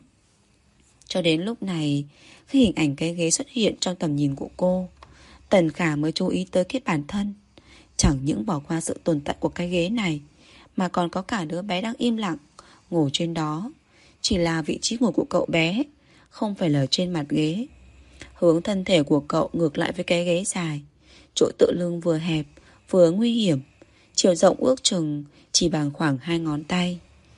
Cho đến lúc này, khi hình ảnh cái ghế xuất hiện trong tầm nhìn của cô, Tần Khả mới chú ý tới cái bản thân. Chẳng những bỏ qua sự tồn tại của cái ghế này, mà còn có cả đứa bé đang im lặng ngồi trên đó. Chỉ là vị trí ngồi của cậu bé không phải là trên mặt ghế. Hướng thân thể của cậu ngược lại với cái ghế dài. Chỗ tựa lưng vừa hẹp vừa nguy hiểm, chiều rộng ước chừng chỉ bằng khoảng 2 ngón tay.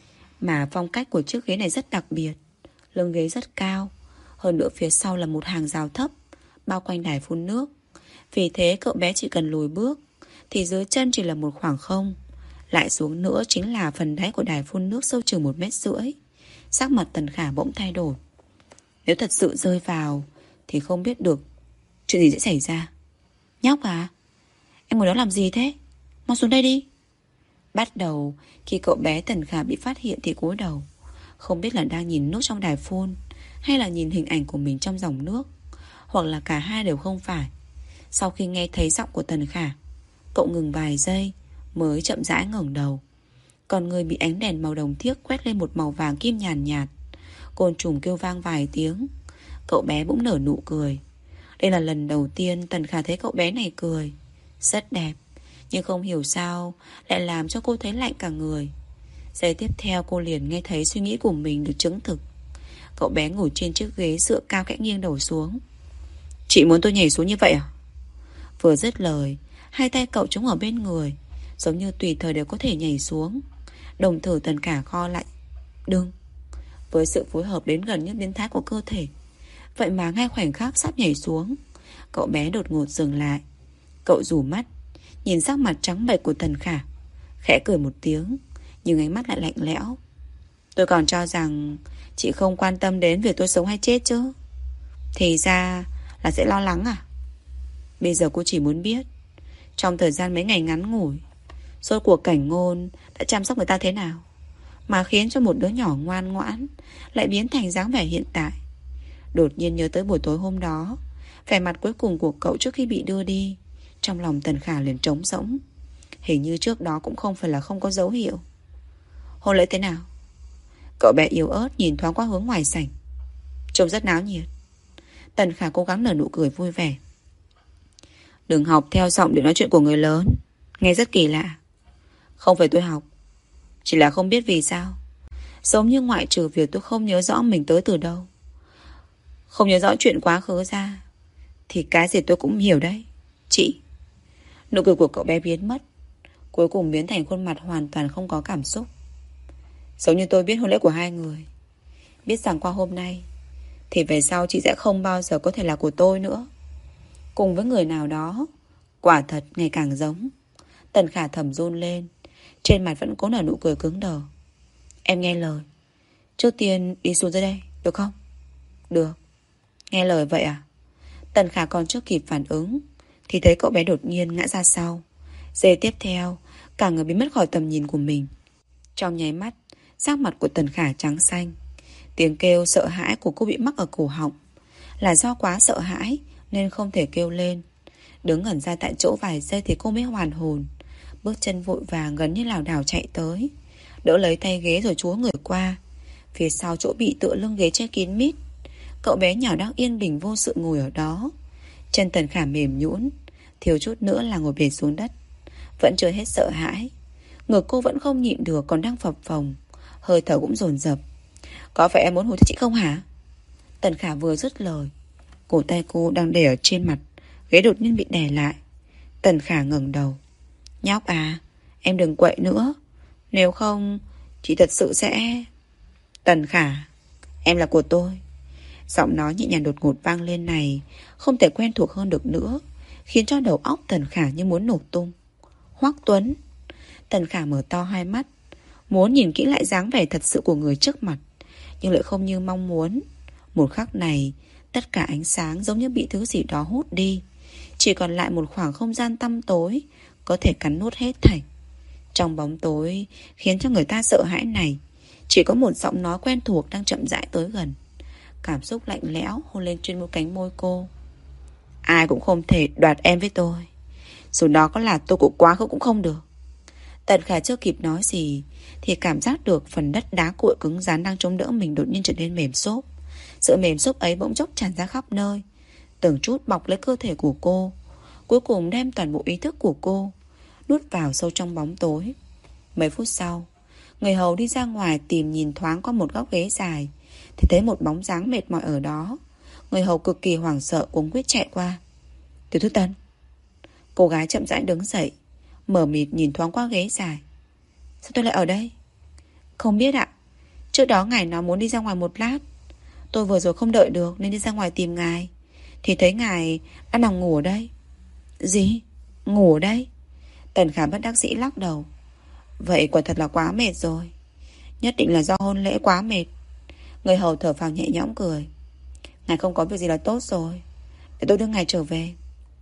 Mà phong cách của chiếc ghế này rất đặc biệt. Lưng ghế rất cao, hơn nữa phía sau là một hàng rào thấp bao quanh đài phun nước. Vì thế cậu bé chỉ cần lùi bước thì dưới chân chỉ là một khoảng không. Lại xuống nữa chính là phần đáy của đài phun nước sâu chừng 1,5 mét. Sắc mặt Tần Khả bỗng thay đổi. Nếu thật sự rơi vào thì không biết được chuyện gì sẽ xảy ra. Nhóc à, em ngồi đó làm gì thế? Mau xuống đây đi. Bắt đầu khi cậu bé Tần Khả bị phát hiện thì cúi đầu, không biết là đang nhìn nước trong đài phun hay là nhìn hình ảnh của mình trong dòng nước, hoặc là cả hai đều không phải. Sau khi nghe thấy giọng của Tần Khả, cậu ngừng vài giây mới chậm rãi ngẩng đầu. Còn người bị ánh đèn màu đồng thiếc quét lên một màu vàng kim nhàn nhạt. Côn trùng kêu vang vài tiếng. Cậu bé bỗng nở nụ cười. Đây là lần đầu tiên Tần Khả thấy cậu bé này cười. Rất đẹp, nhưng không hiểu sao lại làm cho cô thấy lạnh cả người. Giây tiếp theo cô liền nghe thấy suy nghĩ của mình được chứng thực. Cậu bé ngồi trên chiếc ghế dựa cao khẽ nghiêng đầu xuống. Chị muốn tôi nhảy xuống như vậy à? Vừa dứt lời, hai tay cậu trống ở bên người, giống như tùy thời đều có thể nhảy xuống. Đồng thời Tần Khả co lại. Đừng. Với sự phối hợp đến gần như biến thái của cơ thể, vậy mà ngay khoảnh khắc sắp nhảy xuống, cậu bé đột ngột dừng lại. Cậu rủ mắt nhìn sắc mặt trắng bệch của Tần Khả, khẽ cười một tiếng, nhưng ánh mắt lại lạnh lẽo. Tôi còn cho rằng chị không quan tâm đến việc tôi sống hay chết chứ. Thì ra là sẽ lo lắng à? Bây giờ cô chỉ muốn biết, trong thời gian mấy ngày ngắn ngủi, rốt cuộc Cảnh Ngôn đã chăm sóc người ta thế nào, mà khiến cho một đứa nhỏ ngoan ngoãn lại biến thành dáng vẻ hiện tại. Đột nhiên nhớ tới buổi tối hôm đó, vẻ mặt cuối cùng của cậu trước khi bị đưa đi, trong lòng Tần Khả liền trống rỗng. Hình như trước đó cũng không phải là không có dấu hiệu. Hôn lễ thế nào? Cậu bé yếu ớt nhìn thoáng qua hướng ngoài sảnh. Trông rất náo nhiệt. Tần Khả cố gắng nở nụ cười vui vẻ. Đừng học theo giọng để nói chuyện của người lớn, nghe rất kỳ lạ. Không phải tôi học, chỉ là không biết vì sao, giống như ngoại trừ việc tôi không nhớ rõ mình tới từ đâu, không nhớ rõ chuyện quá khứ ra, thì cái gì tôi cũng hiểu đấy. Chị. Nụ cười của cậu bé biến mất, cuối cùng biến thành khuôn mặt hoàn toàn không có cảm xúc. Giống như tôi biết hôn lễ của hai người, biết rằng qua hôm nay thì về sau chị sẽ không bao giờ có thể là của tôi nữa. Cùng với người nào đó, quả thật ngày càng giống. Tần Khả thầm run lên, trên mặt vẫn cố nở nụ cười cứng đờ. Em nghe lời, trước tiên đi xuống dưới đây, được không? Được. Nghe lời vậy à? Tần Khả còn chưa kịp phản ứng thì thấy cậu bé đột nhiên ngã ra sau. Giây tiếp theo, cả người biến mất khỏi tầm nhìn của mình. Trong nháy mắt, sắc mặt của Tần Khả trắng xanh. Tiếng kêu sợ hãi của cô bị mắc ở cổ họng. Là do quá sợ hãi nên không thể kêu lên. Đứng ngẩn ra tại chỗ vài giây thì cô mới hoàn hồn. Bước chân vội vàng gần như lảo đảo chạy tới, đỡ lấy tay ghế rồi chúa người qua. Phía sau chỗ bị tựa lưng ghế che kín mít, cậu bé nhỏ đang yên bình vô sự ngồi ở đó. Chân Tần Khả mềm nhũn, thiếu chút nữa là ngồi bệt xuống đất. Vẫn chưa hết sợ hãi, ngực cô vẫn không nhịn được, còn đang phập phồng, hơi thở cũng dồn dập. Có phải em muốn hù chị không hả? Tần Khả vừa dứt lời, cổ tay cô đang để ở trên mặt ghế đột nhiên bị đè lại. Tần Khả ngẩng đầu. Nhóc à, em đừng quậy nữa, nếu không chị thật sự sẽ... Tần Khả, em là của tôi. Giọng nói nhẹ nhàng đột ngột vang lên này không thể quen thuộc hơn được nữa, khiến cho đầu óc Tần Khả như muốn nổ tung. Hoắc Tuấn. Tần Khả mở to hai mắt, muốn nhìn kỹ lại dáng vẻ thật sự của người trước mặt, nhưng lại không như mong muốn. Một khắc này, tất cả ánh sáng giống như bị thứ gì đó hút đi, chỉ còn lại một khoảng không gian tăm tối, có thể cắn nuốt hết thảy. Trong bóng tối khiến cho người ta sợ hãi này, chỉ có một giọng nói quen thuộc đang chậm rãi tới gần. Cảm xúc lạnh lẽo hôn lên trên một cánh môi cô. Ai cũng không thể đoạt em với tôi, dù đó có là tôi của quá khứ cũng không được. Tần Khả chưa kịp nói gì thì cảm giác được phần đất đá cuội cứng rắn đang chống đỡ mình đột nhiên trở nên mềm xốp. Sự mềm xốp ấy bỗng chốc tràn ra khắp nơi, từng chút bọc lấy cơ thể của cô, cuối cùng đem toàn bộ ý thức của cô nuốt vào sâu trong bóng tối. Mấy phút sau, người hầu đi ra ngoài tìm nhìn thoáng qua một góc ghế dài thì thấy một bóng dáng mệt mỏi ở đó. Người hầu cực kỳ hoảng sợ cuống quýt chạy qua. Tiểu thư Tần. Cô gái chậm rãi đứng dậy, mờ mịt nhìn thoáng qua ghế dài. Sao tôi lại ở đây? Không biết ạ. Trước đó ngài nói muốn đi ra ngoài một lát, tôi vừa rồi không đợi được nên đi ra ngoài tìm ngài, thì thấy ngài đang nằm ngủ ở đây. Gì? Ngủ ở đây? Tần Khả bất đắc dĩ lắc đầu. Vậy quả thật là quá mệt rồi, nhất định là do hôn lễ quá mệt. Người hầu thở phào nhẹ nhõm cười. Ngài không có việc gì là tốt rồi, để tôi đưa ngài trở về.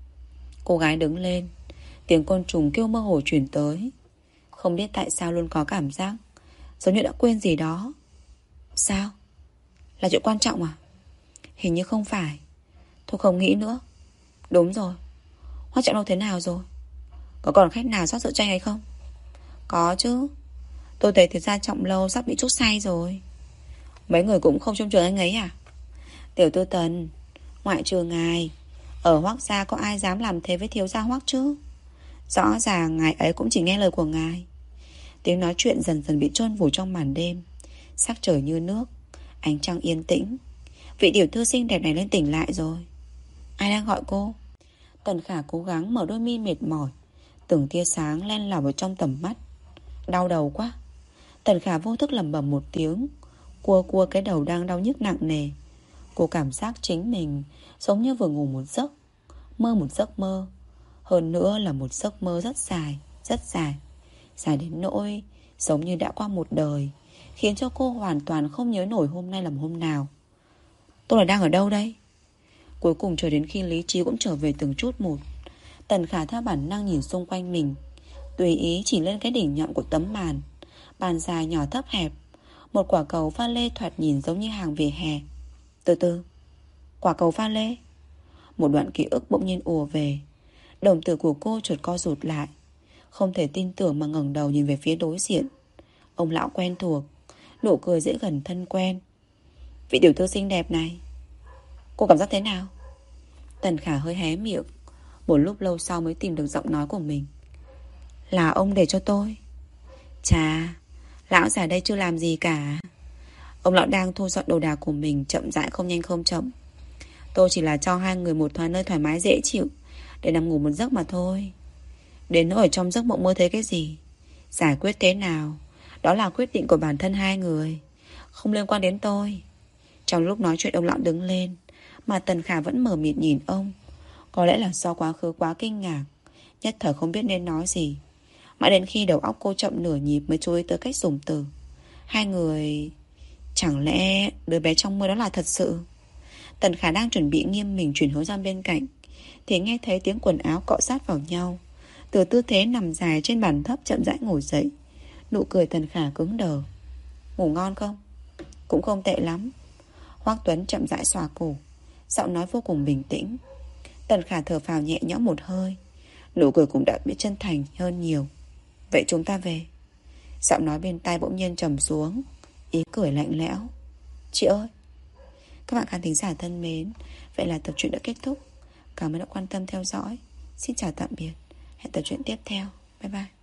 Cô gái đứng lên, tiếng côn trùng kêu mơ hồ truyền tới. Không biết tại sao luôn có cảm giác giống như đã quên gì đó. Sao? Là chuyện quan trọng à? Hình như không phải. Thôi không nghĩ nữa. Đúng rồi, Hoắc Trọng Lâu thế nào rồi? Có còn khách nào rót rượu chanh hay không? Có chứ. Tôi thấy thì ra Trọng Lâu sắp bị chút say rồi. Mấy người cũng không trông chờ anh ấy à? Tiểu tư Tần, ngoại trừ ngài, ở Hoắc gia có ai dám làm thế với thiếu gia Hoắc chứ? Rõ ràng ngài ấy cũng chỉ nghe lời của ngài. Tiếng nói chuyện dần dần bị chôn vùi trong màn đêm. Sắc trời như nước, ánh trăng yên tĩnh. Vị tiểu thư xinh đẹp này lên tỉnh lại rồi. Ai đang gọi cô? Tần Khả cố gắng mở đôi mi mệt mỏi, từng tia sáng len lỏi vào trong tầm mắt. Đau đầu quá. Tần Khả vô thức lẩm bẩm một tiếng, cua cua cái đầu đang đau nhức nặng nề. Cô cảm giác chính mình giống như vừa ngủ một giấc, mơ một giấc mơ. Hơn nữa là một giấc mơ rất dài, rất dài. Dài đến nỗi giống như đã qua một đời, khiến cho cô hoàn toàn không nhớ nổi hôm nay là hôm nào. Tôi là đang ở đâu đây? Cuối cùng chờ đến khi lý trí cũng trở về từng chút một, Tần Khả theo bản năng nhìn xung quanh mình, tùy ý chỉ lên cái đỉnh nhọn của tấm màn. Bàn dài nhỏ thấp hẹp, một quả cầu pha lê thoạt nhìn giống như hàng vỉa hè. Từ từ, quả cầu pha lê. Một đoạn ký ức bỗng nhiên ùa về. Đồng tử của cô chợt co rụt lại, không thể tin tưởng mà ngẩng đầu nhìn về phía đối diện. Ông lão quen thuộc, nụ cười dễ gần thân quen. Vị tiểu thư xinh đẹp này, cô cảm giác thế nào? Tần Khả hơi hé miệng, một lúc lâu sau mới tìm được giọng nói của mình. Là ông để cho tôi. Chà, lão già đây chưa làm gì cả. Ông lão đang thu dọn đồ đạc của mình, chậm rãi không nhanh không chậm. Tôi chỉ là cho hai người một nơi thoải mái dễ chịu để nằm ngủ một giấc mà thôi. Đến nỗi ở trong giấc mộng mơ thấy cái gì, giải quyết thế nào, đó là quyết định của bản thân hai người, không liên quan đến tôi. Trong lúc nói chuyện ông lão đứng lên, mà Tần Khả vẫn mờ mịt nhìn ông. Có lẽ là do quá khứ quá kinh ngạc, nhất thời không biết nên nói gì. Mãi đến khi đầu óc cô chậm nửa nhịp mới chú ý tới cách dùng từ. Hai người... Chẳng lẽ đứa bé trong mơ đó là thật sự? Tần Khả đang chuẩn bị nghiêm mình chuyển hướng sang bên cạnh thì nghe thấy tiếng quần áo cọ sát vào nhau. Từ tư thế nằm dài trên bàn thấp chậm rãi ngồi dậy. Nụ cười Tần Khả cứng đờ. Ngủ ngon không? Cũng không tệ lắm. Hoắc Tuấn chậm rãi xòa cổ, giọng nói vô cùng bình tĩnh. Tần Khả thở phào nhẹ nhõm một hơi. Nụ cười cũng đã bị chân thành hơn nhiều. Vậy chúng ta về. Giọng nói bên tai bỗng nhiên trầm xuống, ý cười lạnh lẽo. Chị ơi. Các bạn khán thính giả thân mến, vậy là tập truyện đã kết thúc. Cảm ơn đã quan tâm theo dõi. Xin chào tạm biệt. Hẹn tập truyện tiếp theo. Bye bye.